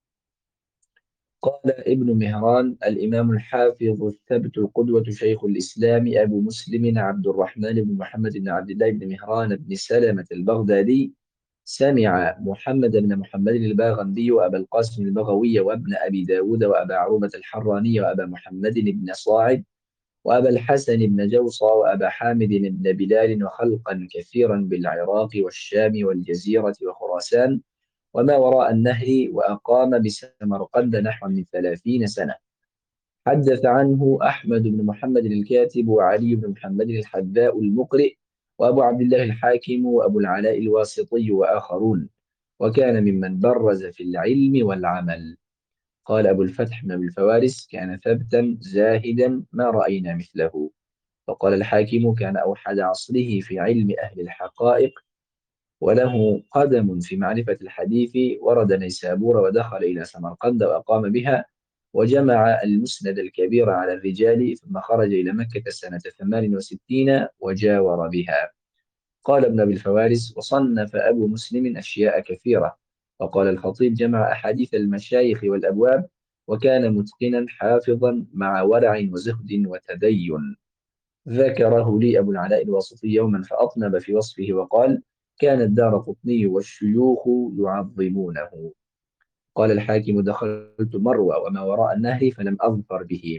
قال ابن مهران: الإمام الحافظ الثبت القدوة شيخ الإسلام أبو مسلم عبد الرحمن بن محمد بن عبد الله بن مهران بن سلمة البغدادي سمع محمد بن محمد الباغندي وأبا القاسم البغوي وابن أبي داود وأبا عروبة الحراني وأبا محمد بن صاعد وأبا الحسن بن جوصى وأبا حامد بن بلال وخلقا كثيرا بالعراق والشام والجزيرة وخراسان وما وراء النهر، وأقام بسمرقند نحو من ثلاثين سنة. حدث عنه أحمد بن محمد الكاتب وعلي بن محمد الحذاء المقرئ وأبو عبد الله الحاكم وأبو العلاء الواسطي وآخرون، وكان ممن برز في العلم والعمل. قال أبو الفتح بن أبي الفوارس: كان ثبتا زاهدا ما رأينا مثله. فقال الحاكم: كان أوحد عصره في علم أهل الحقائق، وله قدم في معرفة الحديث. ورد نيسابور ودخل إلى سمرقند وأقام بها، وجمع المسند الكبير على الرجال، ثم خرج إلى مكة سنة ثمان وستين وجاور بها. قال ابن أبي الفوارس: وصنف أبو مسلم أشياء كثيرة. وقال الخطيب: جمع أحاديث المشايخ والأبواب، وكان متقنا حافظا مع ورع وزهد وتدين. ذكره لي أبو العلاء الواسطي يوما فأطنب في وصفه وقال: كان الدارقطني والشيوخ يعظمونه. قال الحاكم: دخلت مروى وما وراء النهر فلم أظفر به.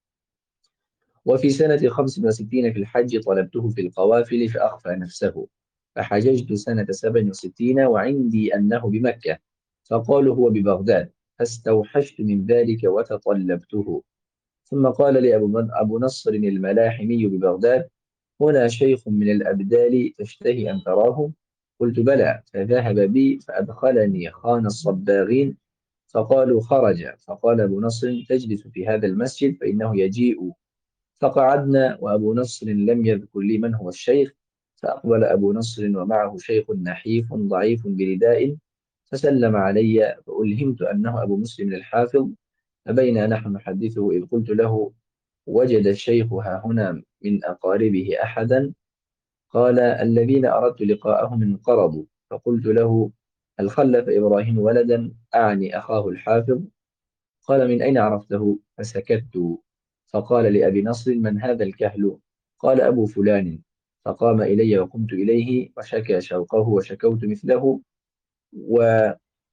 وفي سنة خمس وستين في الحج طلبته في القوافل فأخفى نفسه، فحججت سنة سبع وستين وعندي أنه بمكة، فقالوا هو ببغداد، فاستوحشت من ذلك وتطلبته. ثم قال لي أبو, أبو نصر الملاحمي ببغداد: هنا شيخ من الأبدال تشتهي أن تراه؟ قلت: بلى. فذهب بي فأدخلني خان الصباغين، فقالوا خرج. فقال أبو نصر: تجلس في هذا المسجد فإنه يجيء. فقعدنا، وأبو نصر لم يذكر لي من هو الشيخ. فأقبل أبو نصر ومعه شيخ نحيف ضعيف برداء، فسلم علي، فألهمت أنه أبو مسلم الحافظ. فبين نحن نحدثه إذ قلت له: وجد الشيخ ها هنا من أقاربه أحدا؟ قال: الذين أردت لقاءهم انقرضوا. فقلت له: هل خلف إبراهيم ولدا؟ أعني أخاه الحافظ. قال: من أين عرفته؟ فسكت. فقال لأبي نصر: من هذا الكهل؟ قال: أبو فلان. فقام إلي وقمت إليه، وشكى شوقه وشكوت مثله، و...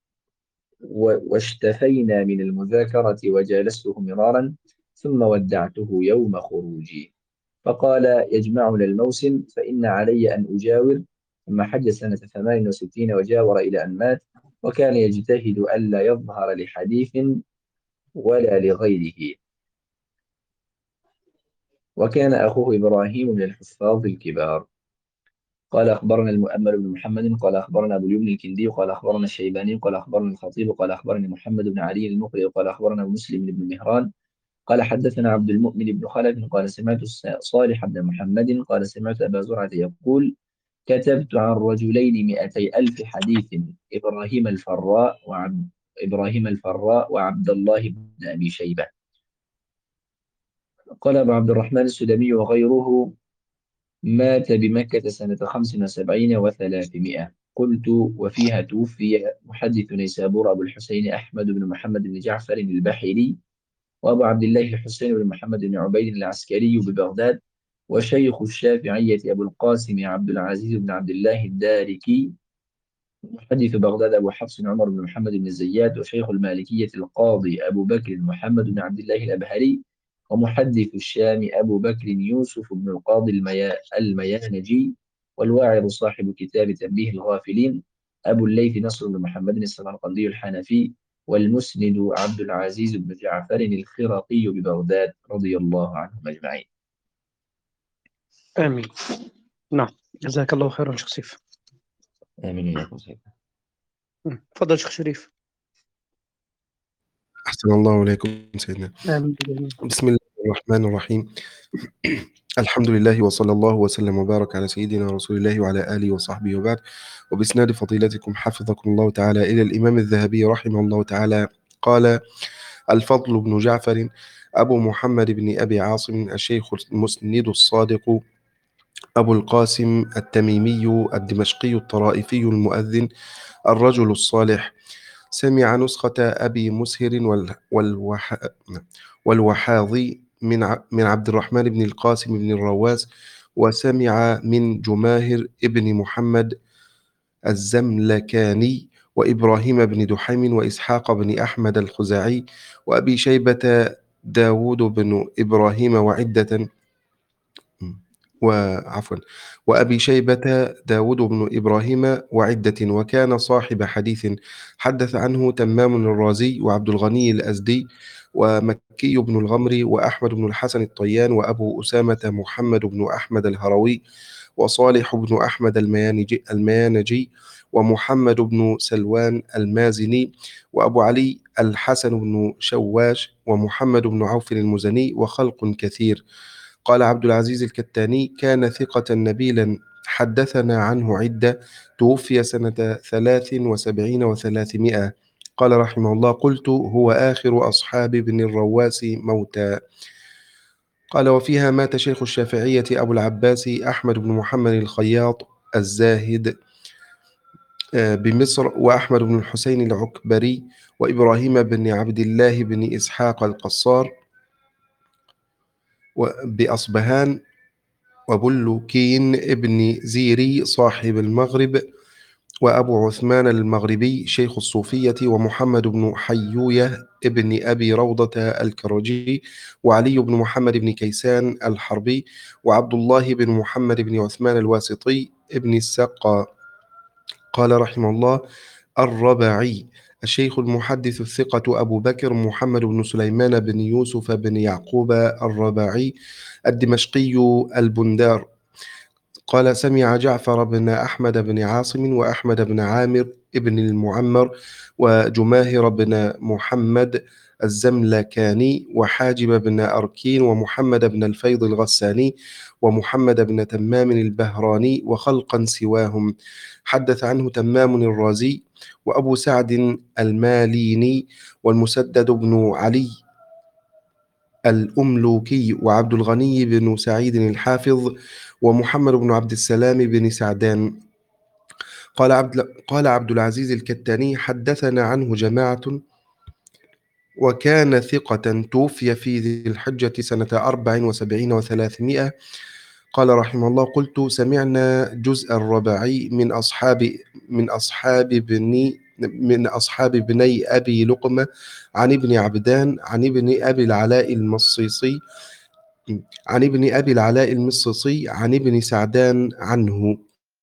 و... واشتفينا من المذاكرة وجالسته مرارا، ثم ودعته يوم خروجي. فقال: يجمعنا الموسم فإن علي أن أجاور. ثم حج سنة ثمان وستين وجاور إلى أن مات، وكان يجتهد ألا يظهر لحديث ولا لغيره. وكان أخوه إبراهيم من الحفاظ الكبار. قال: أخبرنا المؤمل بن محمد قال أخبرنا أبو اليمن الكندي قال أخبرنا الشيباني قال أخبرنا الخطيب قال أخبرني محمد بن علي المقري قال أخبرنا أبو مسلم بن مهران قال حدثنا عبد المؤمن بن خلف قال سمعت صالح بن محمد قال سمعت أبا زرعة يقول: كتبت عن رجلين مئتي ألف حديث، إبراهيم الفراء وعبد إبراهيم الفراء وعبد الله بن أبي شيبة. قال أبو عبد الرحمن السلمي وغيره: مات بمكة سنة خمس وسبعين وثلاثمائة. قلت: وفيها توفي محدث نيسابور أبو الحسين أحمد بن محمد بن جعفر البحري، وأبو عبد الله الحسين بن محمد بن عبيد العسكري ببغداد، وشيخ الشافعية أبو القاسم عبد العزيز بن عبد الله الداركي، محدث بغداد أبو حفص عمر بن محمد بن زياد، وشيخ المالكية القاضي أبو بكر محمد بن عبد الله الأبهري، ومحدث الشام أبو بكر يوسف بن القاضي الميا الميانجي، والواعظ صاحب كتاب تنبيه الغافلين أبو الليث نصر بن محمد السمرقندي الحنفي، والمسند عبد العزيز بن جعفر الخرقي ببغداد، رضي الله عنهم أجمعين. آمين. نعم. جزاك الله خيرا شيخ سيف. آمين وإياكم سيدنا. مم. تفضل شيخ شريف. أحسن الله إليكم سيدنا. آمين بالله. بسم الله الرحمن الرحيم. الحمد لله وصلى الله وسلم وبارك على سيدنا رسول الله وعلى آله وصحبه وبعد. وبإسناد فضيلتكم حفظكم الله تعالى إلى الإمام الذهبي رحمه الله تعالى قال: الفضل بن جعفر أبو محمد بن أبي عاصم الشيخ المسند الصادق أبو القاسم التميمي الدمشقي الطرائفي المؤذن الرجل الصالح، سمع نسخة أبي مسهر وال والوح والوحاضي من من عبد الرحمن بن القاسم بن الرواس، وسمع من جماهر ابن محمد الزملكاني وإبراهيم بن دحيم وإسحاق بن أحمد الخزاعي وأبي شيبة داود بن إبراهيم وعدة وعفوا وأبي شيبة داود بن إبراهيم وعدة، وكان صاحب حديث. حدث عنه تمام الرازي وعبد الغني الأزدي ومكي بن الغمري وأحمد بن الحسن الطيان وأبو أسامة محمد بن أحمد الهروي وصالح بن أحمد الميانجي, الميانجي ومحمد بن سلوان المازني وأبو علي الحسن بن شواش ومحمد بن عوف المزني وخلق كثير. قال عبد العزيز الكتاني: كان ثقة نبيلا حدثنا عنه عدة، توفي سنة ثلاث وسبعين وثلاثمائة. قال رحمه الله: قلت: هو آخر أصحاب ابن الرواس موتى. قال: وفيها مات شيخ الشافعية أبو العباس أحمد بن محمد الخياط الزاهد بمصر، وأحمد بن الحسين العكبري، وإبراهيم بن عبد الله بن إسحاق القصار بأصبهان، وبلوكين ابن زيري صاحب المغرب، وأبو عثمان المغربي شيخ الصوفية، ومحمد بن حيوية ابن أبي روضة الكرجي، وعلي بن محمد بن كيسان الحربي، وعبد الله بن محمد بن عثمان الواسطي ابن السقا. قال رحمه الله: الرباعي الشيخ المحدث الثقة أبو بكر محمد بن سليمان بن يوسف بن يعقوب الرباعي الدمشقي البندار. قال: سمع جعفر بن أحمد بن عاصم وأحمد بن عامر ابن المعمر وجماهر بن محمد الزملكاني وحاجب بن أركين ومحمد بن الفيض الغساني ومحمد بن تمام البهراني وخلقا سواهم. حدث عنه تمام الرازي وأبو سعد الماليني والمسدد بن علي الأملوكي وعبد الغني بن سعيد الحافظ ومحمد بن عبد السلام بن سعدان. قال عبد, قال عبد العزيز الكتاني: حدثنا عنه جماعة، وكان ثقة، توفي في ذي الحجة سنة أربع وسبعين وثلاثمائة. قال رحمه الله: قلت: سمعنا جزء الرباعي من أصحاب من أصحاب بني من أصحاب بني أبي لقمة عن ابن عبدان عن ابن أبي العلاء المصيصي عن ابن أبي العلاء المصيصي عن ابن سعدان عنه.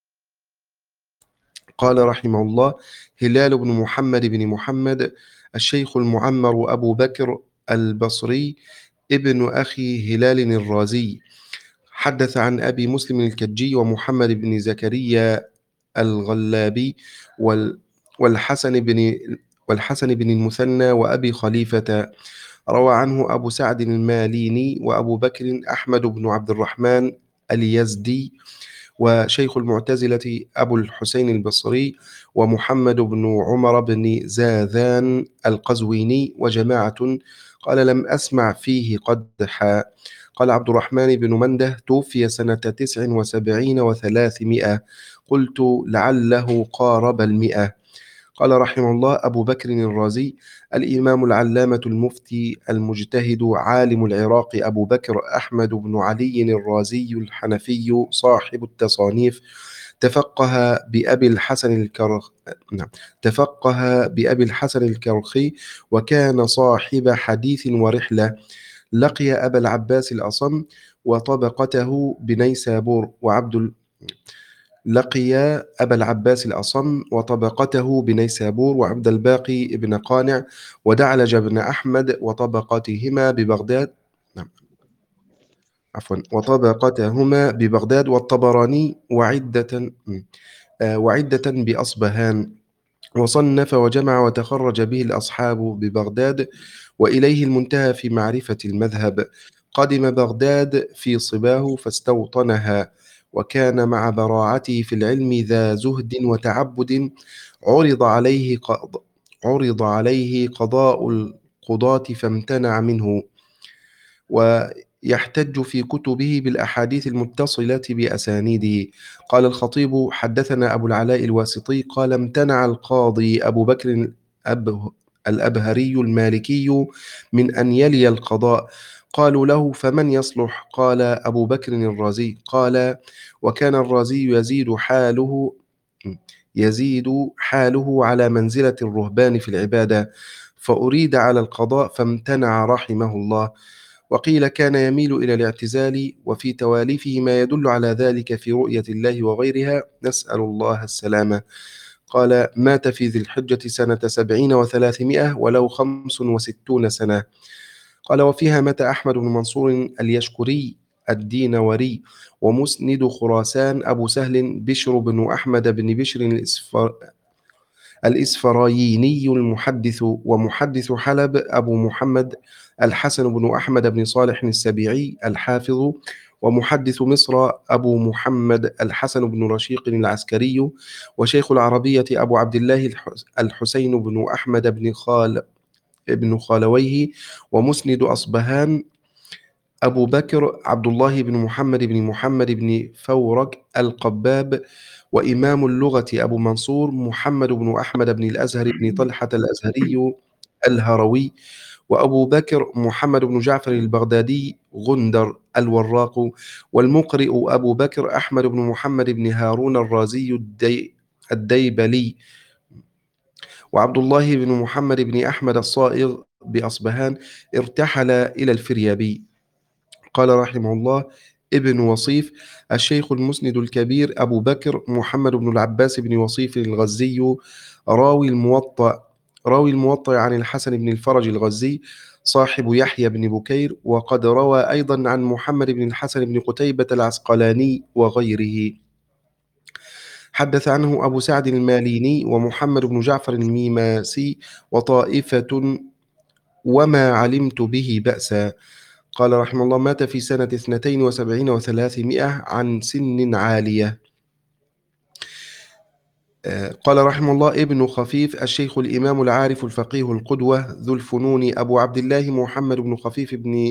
قال رحمه الله: هلال بن محمد بن محمد الشيخ المعمر أبو بكر البصري ابن أخي هلال الرازي، حدث عن أبي مسلم الكجي ومحمد بن زكريا الغلابي والحسن بن والحسن بن المثنى وأبي خليفة. روى عنه أبو سعد الماليني وأبو بكر أحمد بن عبد الرحمن اليزدي وشيخ المعتزلة أبو الحسين البصري ومحمد بن عمر بن زاذان القزويني وجماعة. قال: لم أسمع فيه قدحا. قال عبد الرحمن بن منده: توفي سنة تسع وسبعين وثلاثمائة. قلت: لعله قارب المئة. قال رحمه الله: أبو بكر الرازي الإمام العلامة المفتي المجتهد عالم العراق أبو بكر أحمد بن علي الرازي الحنفي صاحب التصانيف، تفقه بأبي الحسن الكرخ نعم تفقه بأبي الحسن الكرخي، وكان صاحب حديث ورحلة. لقي أبا العباس الأصم وطبقته بنيسابور وعبد ال... لقي أبا العباس الأصم وطبقته بنيسابور وعبد الباقي ابن قانع ودعلج بن أحمد وطبقتهما ببغداد نعم عفوا وطبقتهما ببغداد والطبراني وعدة آه، وعدة بأصبهان، وصنف وجمع وتخرج به الأصحاب ببغداد، وإليه المنتهى في معرفة المذهب. قدم بغداد في صباه فاستوطنها، وكان مع براعته في العلم ذا زهد وتعبد. عرض عليه قض... عرض عليه قضاء القضاة فامتنع منه، ويحتج في كتبه بالأحاديث المتصلة بأسانيده. قال الخطيب: حدثنا أبو العلاء الواسطي قال: امتنع القاضي أبو بكر الأب الأبهري المالكي من أن يلي القضاء. قالوا له: فمن يصلح؟ قال: أبو بكر الرازي. قال: وكان الرازي يزيد حاله يزيد حاله على منزلة الرهبان في العبادة، فأريد على القضاء فامتنع رحمه الله. وقيل كان يميل إلى الاعتزال، وفي تواليفه ما يدل على ذلك في رؤية الله وغيرها، نسأل الله السلامة. قال: مات في ذي الحجة سنة سبعين وثلاثمائة ولو خمس وستون سنة. قال: وفيها مات أحمد بن منصور اليشكري الدينوري، ومسند خراسان أبو سهل بشر بن أحمد بن بشر الإسفر الإسفراييني المحدث، ومحدث حلب أبو محمد الحسن بن أحمد بن صالح السبيعي الحافظ، ومحدث مصر أبو محمد الحسن بن رشيق العسكري، وشيخ العربية أبو عبد الله الحسين بن أحمد بن خال ابن خالويه، ومسند أصبهان أبو بكر عبد الله بن محمد بن محمد بن فورك القباب، وإمام اللغة أبو منصور محمد بن أحمد بن الأزهر بن طلحة الأزهري الهروي، وأبو بكر محمد بن جعفر البغدادي غندر الوراق، والمقرئ أبو بكر أحمد بن محمد بن هارون الرازي الدي الديبلي، وعبد الله بن محمد بن أحمد الصائغ بأصبهان ارتحل إلى الفريابي. قال رحمه الله ابن وصيف: الشيخ المسند الكبير أبو بكر محمد بن العباس بن وصيف الغزي، راوي الموطأ راوي الموطأ عن الحسن بن الفرج الغزي صاحب يحيى بن بكير، وقد روى أيضا عن محمد بن الحسن بن قتيبة العسقلاني وغيره. حدث عنه أبو سعد الماليني ومحمد بن جعفر الميماسي وطائفة، وما علمت به بأسا. قال رحمه الله: مات في سنة اثنتين وسبعين وثلاثمائة عن سن عالية. قال رحمه الله ابن خفيف: الشيخ الإمام العارف الفقيه القدوة ذو الفنون أبو عبد الله محمد بن خفيف بن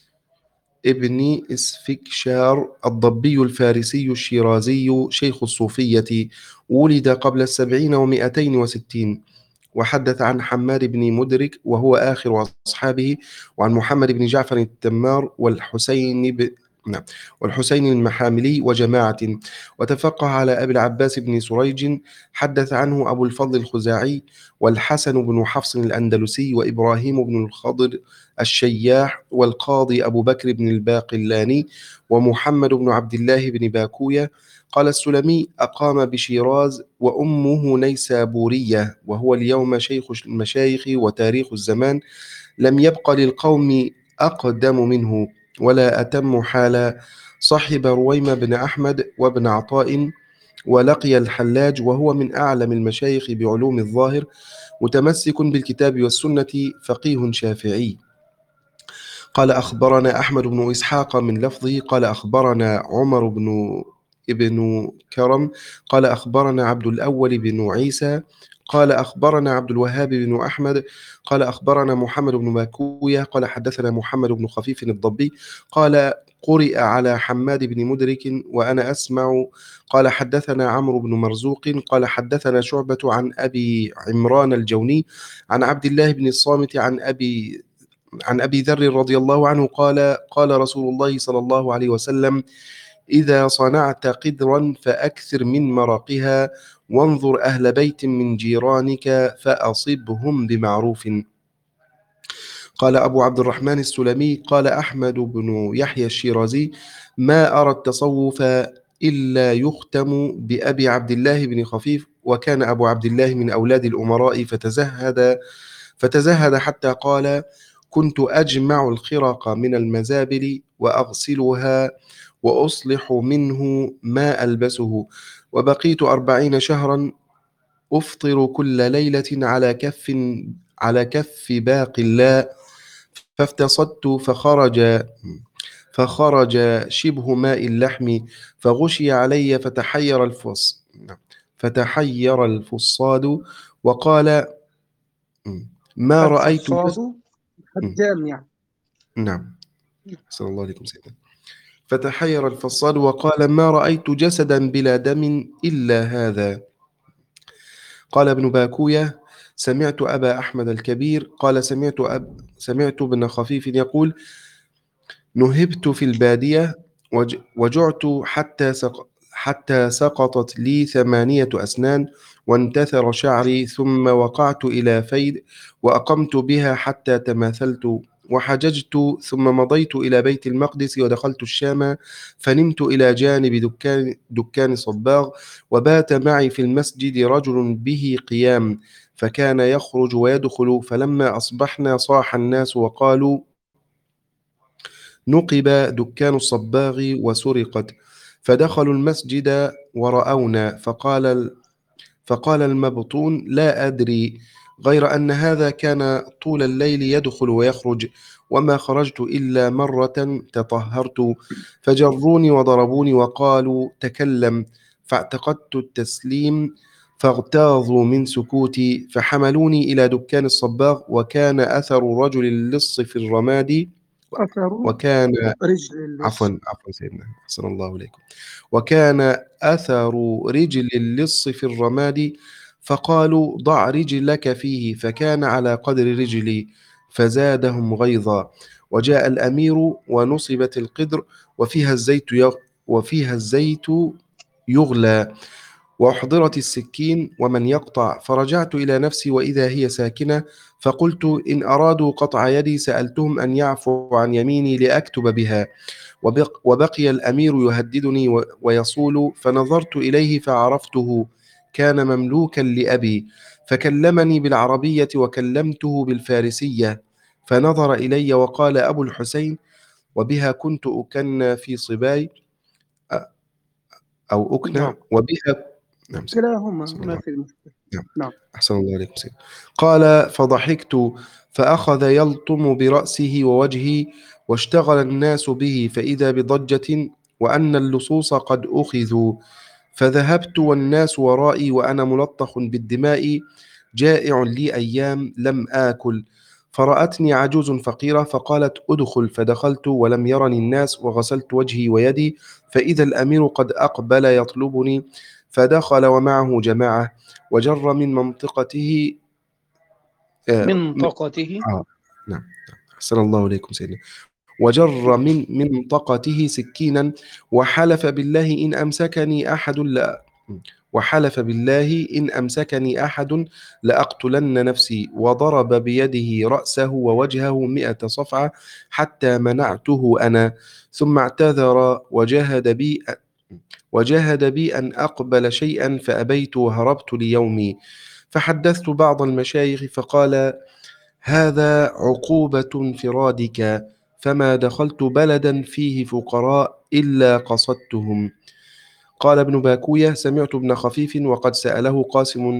ابن إسفكشار الضبي الفارسي الشيرازي شيخ الصوفية، ولد قبل السبعين ومائتين وستين. وحدث عن حماد بن مدرك وهو آخر أصحابه، وعن محمد بن جعفر التمار والحسين ب... نعم والحسين المحاملي وجماعة. وتفقه على أبي العباس بن سريج. حدث عنه أبو الفضل الخزاعي والحسن بن حفص الأندلسي وإبراهيم بن الخضر الشياح والقاضي أبو بكر بن الباقلاني ومحمد بن عبد الله بن باكوية. قال السلمي: أقام بشيراز وأمه نيسابورية، وهو اليوم شيخ المشايخ وتاريخ الزمان، لم يبق للقوم أقدم منه ولا أتم حالا. صحب رويمة بن أحمد وابن عطاء، ولقي الحلاج وهو من أعلم المشايخ بعلوم الظاهر، متمسك بالكتاب والسنة، فقيه شافعي. قال: أخبرنا أحمد بن إسحاق من لفظه. قال: أخبرنا عمر بن ابن كرم قال: أخبرنا عبد الأول بن عيسى قال: أخبرنا عبد الوهاب بن أحمد قال: أخبرنا محمد بن باكوية قال: حدثنا محمد بن خفيف الضبي قال: قرئ على حماد بن مدرك وأنا أسمع. قال: حدثنا عمرو بن مرزوق قال: حدثنا شعبة عن أبي عمران الجوني عن عبد الله بن الصامت عن أبي عن أبي ذر رضي الله عنه قال: قال رسول الله صلى الله عليه وسلم: إذا صنعت قدرا فأكثر من مرقها، وانظر أهل بيت من جيرانك فأصبهم بمعروف. قال أبو عبد الرحمن السلمي: قال أحمد بن يحيى الشيرازي: ما أرى التصوف إلا يختم بأبي عبد الله بن خفيف، وكان أبو عبد الله من أولاد الأمراء فتزهد فتزهد حتى قال: كنت أجمع الخرق من المزابل وأغسلها وأصلح منه ما ألبسه، وبقيت أربعين شهرا أفطر كل ليلة على كف على كف باقي الله، فافتقدت فخرج فخرج شبه ماء اللحم، فغشي علي فتحير الفص فتحير الفصاد وقال ما رأيت جس... الفصاد حجام يعني. نعم صلى الله عليكم سيدنا. فتحير الفصاد وقال ما رأيت جسدا بلا دم إلا هذا. قال ابن باكوية سمعت أبا أحمد الكبير قال سمعت أب سمعت ابن خفيف يقول نهبت في البادية وج... وجعت حتى سق... حتى سقطت لي ثمانية أسنان وانتثر شعري، ثم وقعت إلى فيد وأقمت بها حتى تماثلت وحججت، ثم مضيت إلى بيت المقدس ودخلت الشام، فنمت إلى جانب دكان, دكان صباغ، وبات معي في المسجد رجل به قيام، فكان يخرج ويدخل، فلما أصبحنا صاح الناس وقالوا نقب دكان الصباغ وسرقت، فدخلوا المسجد ورأونا، فقال فقال المبطون لا أدري، غير أن هذا كان طول الليل يدخل ويخرج، وما خرجت إلا مرة تطهرت، فجروني وضربوني وقالوا تكلم، فاعتقدت التسليم، فاغتاظوا من سكوتي، فحملوني إلى دكان الصباغ، وكان أثر رجل اللص في الرماد أثر وكان رجل اللص. عفوا عفوا سيدنا أحسن الله إليكم. وكان أثر رجل اللص في الرماد، فقالوا ضع رجلك فيه، فكان على قدر رجلي، فزادهم غيظا. وجاء الأمير ونصبت القدر وفيها الزيت يغ وفيها الزيت يغلى، وأحضرت السكين ومن يقطع، فرجعت إلى نفسي وإذا هي ساكنة، فقلت إن أرادوا قطع يدي سألتهم أن يعفوا عن يميني لأكتب بها. وبق وبقي الأمير يهددني ويصول، فنظرت إليه فعرفته، كان مملوكا لأبي، فكلمني بالعربية وكلمته بالفارسية، فنظر إلي وقال أبو الحسين، وبها كنت أكنى في صباي أو أكنى نعم. وبها نعم كلاهما ما في المشكلة. نعم. نعم. أحسن الله عليكم سيدي. قال فضحكت، فأخذ يلطم برأسه ووجهي، واشتغل الناس به، فإذا بضجة وأن اللصوص قد أخذوا، فذهبت والناس ورائي وأنا ملطخ بالدماء، جائع لي أيام لم آكل، فرأتني عجوز فقيرة فقالت أدخل، فدخلت ولم يرني الناس، وغسلت وجهي ويدي، فإذا الأمير قد أقبل يطلبني، فدخل ومعه جماعة، وجر من منطقته آه منطقته آه نعم أحسن الله إليكم سيدنا. وجر من منطقته سكينا، وحلف بالله إن أمسكني أحد لا وحلف بالله إن أمسكني أحد لأقتلن نفسي، وضرب بيده رأسه ووجهه مئة صفعة حتى منعته أنا، ثم اعتذر وجاهد بي وجاهد بي أن أقبل شيئا، فأبيت وهربت ليومي. فحدثت بعض المشايخ فقال هذا عقوبة انفرادك، فما دخلت بلدا فيه فقراء إلا قصدتهم. قال ابن باكوية سمعت ابن خفيف وقد سأله قاسم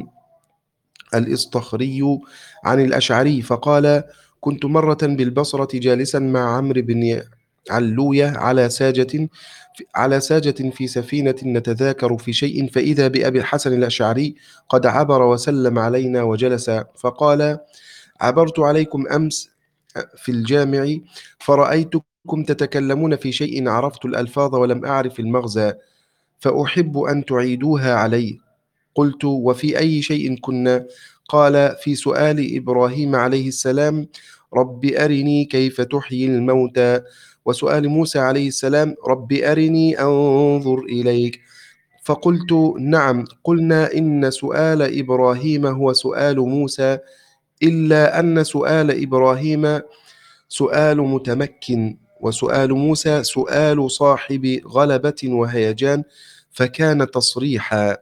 الإصطخري عن الأشعري، فقال كنت مرة بالبصرة جالسا مع عمرو بن علوية على ساجة على ساجة في سفينة نتذاكر في شيء، فإذا بأبي الحسن الأشعري قد عبر وسلم علينا وجلس، فقال عبرت عليكم أمس في الجامع فرأيتكم تتكلمون في شيء، عرفت الألفاظ ولم أعرف المغزى، فأحب أن تعيدوها علي. قلت وفي أي شيء كنا؟ قال في سؤال إبراهيم عليه السلام رب أرني كيف تحيي الموتى، وسؤال موسى عليه السلام رب أرني أنظر إليك. فقلت نعم. قلنا إن سؤال إبراهيم هو سؤال موسى، إلا أن سؤال إبراهيم سؤال متمكن، وسؤال موسى سؤال صاحب غلبة وهيجان، فكان تصريحا،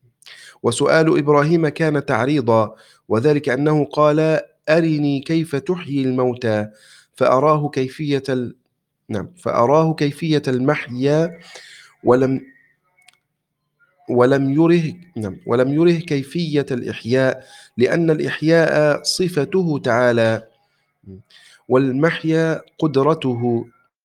وسؤال إبراهيم كان تعريضا، وذلك أنه قال أرني كيف تحيي الموتى، فأراه كيفية نعم فأراه كيفية المحيا ولم ولم يره نعم ولم يره كيفية الإحياء، لأن الإحياء صفته تعالى والمحيا قدرته،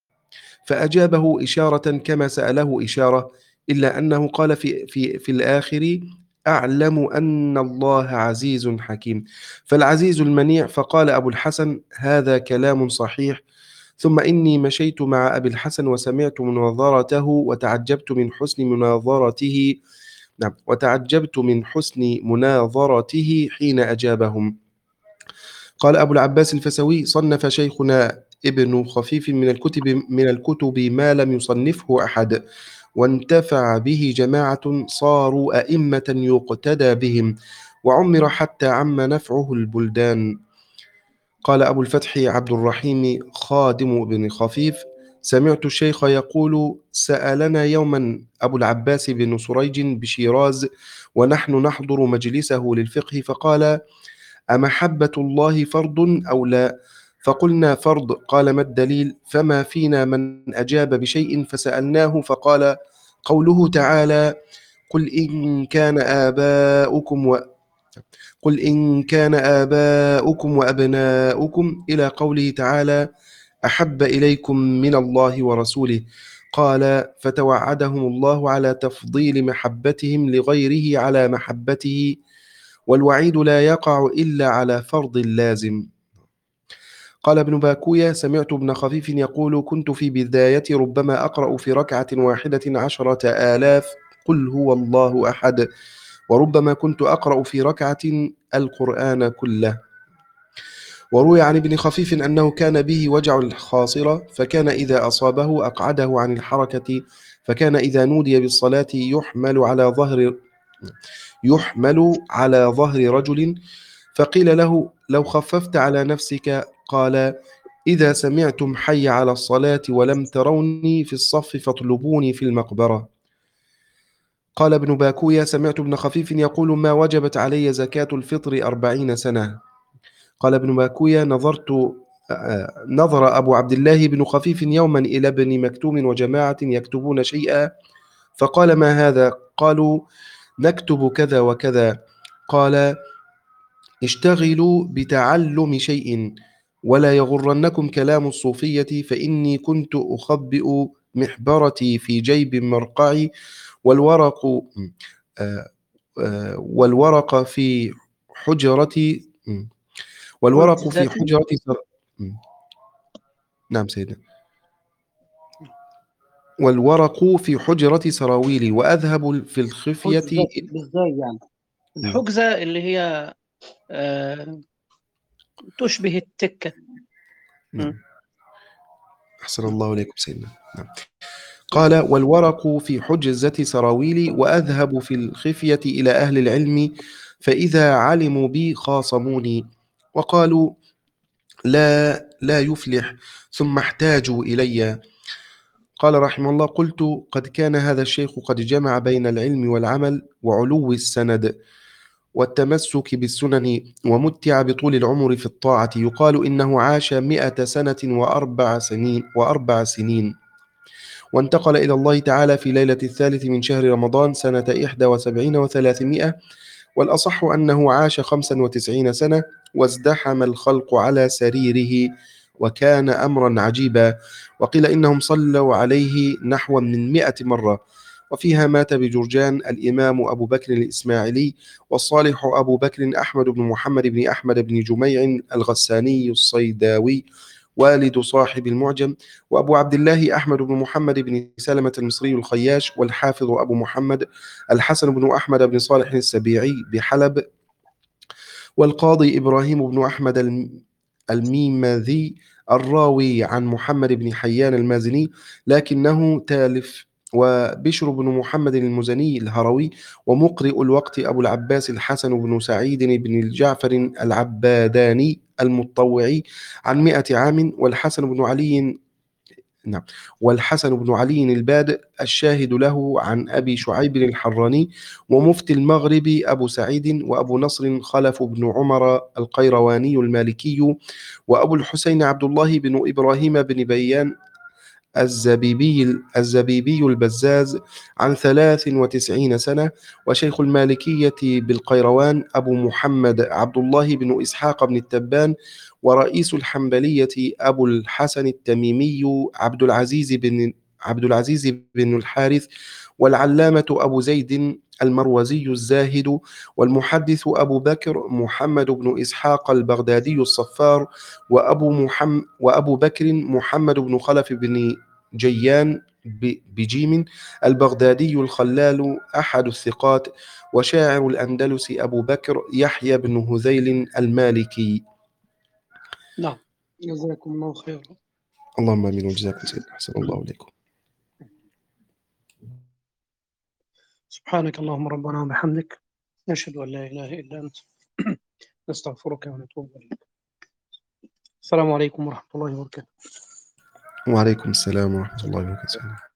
فأجابه إشارة كما سأله إشارة، إلا أنه قال في, في, في الآخر: أعلم أن الله عزيز حكيم. فالعزيز المنيع. فقال أبو الحسن: هذا كلام صحيح. ثم إني مشيت مع أبي الحسن وسمعت مناظرته وتعجبت من حسن مناظرته نعم وتعجبت من حسن مناظرته حين أجابهم. قال أبو العباس الفسوي: صنف شيخنا ابن خفيف من الكتب من الكتب ما لم يصنفه أحد، وانتفع به جماعة صاروا أئمة يقتدى بهم، وعمر حتى عم نفعه البلدان. قال أبو الفتح عبد الرحيم خادم بن خفيف: سمعت الشيخ يقول: سألنا يوما أبو العباس بن سريج بشيراز ونحن نحضر مجلسه للفقه، فقال: أمحبة الله فرض أو لا؟ فقلنا: فرض. قال: ما الدليل؟ فما فينا من أجاب بشيء فسألناه فقال: قوله تعالى: قل إن كان آباؤكم و قل إن كان آباؤكم وأبناؤكم إلى قوله تعالى: أحب إليكم من الله ورسوله. قال: فتوعدهم الله على تفضيل محبتهم لغيره على محبته، والوعيد لا يقع إلا على فرض لازم. قال ابن باكوية: سمعت ابن خفيف يقول: كنت في بداية ربما أقرأ في ركعة واحدة عشرة آلاف قل هو الله أحد، وربما كنت أقرأ في ركعة القرآن كله. وروي عن ابن خفيف أنه كان به وجع الخاصرة، فكان إذا أصابه أقعده عن الحركة، فكان إذا نودي بالصلاة يحمل على ظهر يحمل على ظهر رجل، فقيل له: لو خففت على نفسك. قال: إذا سمعتم حي على الصلاة ولم تروني في الصف فاطلبوني في المقبرة. قال ابن باكوية: سمعت ابن خفيف يقول: ما وجبت علي زكاة الفطر أربعين سنة. قال ابن باكوية: نظرت آه، نظر أبو عبد الله بن خفيف يوما إلى ابن مكتوم وجماعة يكتبون شيئا، فقال: ما هذا؟ قالوا: نكتب كذا وكذا. قال: اشتغلوا بتعلم شيء، ولا يغرنكم كلام الصوفية، فإني كنت أخبئ محبرتي في جيب مرقعي، والورق آه، آه، والورق في حجرتي والورق في حجزتي حجرتي سر... نعم سيدنا. والورق في حجرة سراويلي، وأذهب في الخفية. حجزة ازاي يعني؟ الحجزة اللي هي آه تشبه التكة. نعم. أحسن الله إليكم سيدنا. نعم. قال: والورق في حجزة سراويلي، وأذهب في الخفية إلى أهل العلم، فإذا علموا بي خاصموني وقالوا: لا لا يفلح، ثم احتاجوا إلي. قال رحمه الله: قلت: قد كان هذا الشيخ قد جمع بين العلم والعمل وعلو السند والتمسك بالسنن، ومتع بطول العمر في الطاعة، يقال إنه عاش مئة سنة وأربع سنين وأربع سنين وانتقل إلى الله تعالى في ليلة الثالث من شهر رمضان سنة إحدى وسبعين وثلاثمائة، والأصح أنه عاش خمسا وتسعين سنة، وازدحم الخلق على سريره، وكان أمرا عجيبا. وقيل إنهم صلوا عليه نحو من مئة مرة. وفيها مات بجرجان الإمام أبو بكر الإسماعيلي، والصالح أبو بكر أحمد بن محمد بن أحمد بن جميع الغساني الصيداوي والد صاحب المعجم، وأبو عبد الله أحمد بن محمد بن سلمة المصري الخياش، والحافظ أبو محمد الحسن بن أحمد بن صالح السبيعي بحلب، والقاضي إبراهيم بن أحمد الميمذي الراوي عن محمد بن حيان المازني لكنه تالف، وبشر بن محمد المزني الهروي، ومقرئ الوقت أبو العباس الحسن بن سعيد بن الجعفر العباداني المطوعي عن مئة عام، والحسن بن علي نعم والحسن بن علي الباد الشاهد له عن أبي شعيب الحراني، ومفتي المغرب أبو سعيد، وأبو نصر خلف بن عمر القيرواني المالكي، وأبو الحسين عبد الله بن إبراهيم بن بيان الزبيبي الزبيبي البزاز عن ثلاث وتسعين سنة. وشيخ المالكية بالقيروان أبو محمد عبد الله بن إسحاق بن التبان. ورئيس الحنبلية أبو الحسن التميمي عبد العزيز بن عبد العزيز بن الحارث. والعلامة أبو زيد المروزي الزاهد. والمحدث أبو بكر محمد بن إسحاق البغدادي الصفار. وأبو, محمد وأبو بكر محمد بن خلف بن جيان بجيم البغدادي الخلال أحد الثقات. وشاعر الأندلس أبو بكر يحيى بن هذيل المالكي. نعم، جزاكم الله خيرا. اللهم آمين وجزاكم سيدنا، أحسن الله إليكم. سبحانك اللهم ربنا وبحمدك، نشهد أن لا إله إلا أنت، نستغفرك ونتوب إليك. السلام عليكم ورحمة الله وبركاته. وعليكم السلام ورحمة الله وبركاته.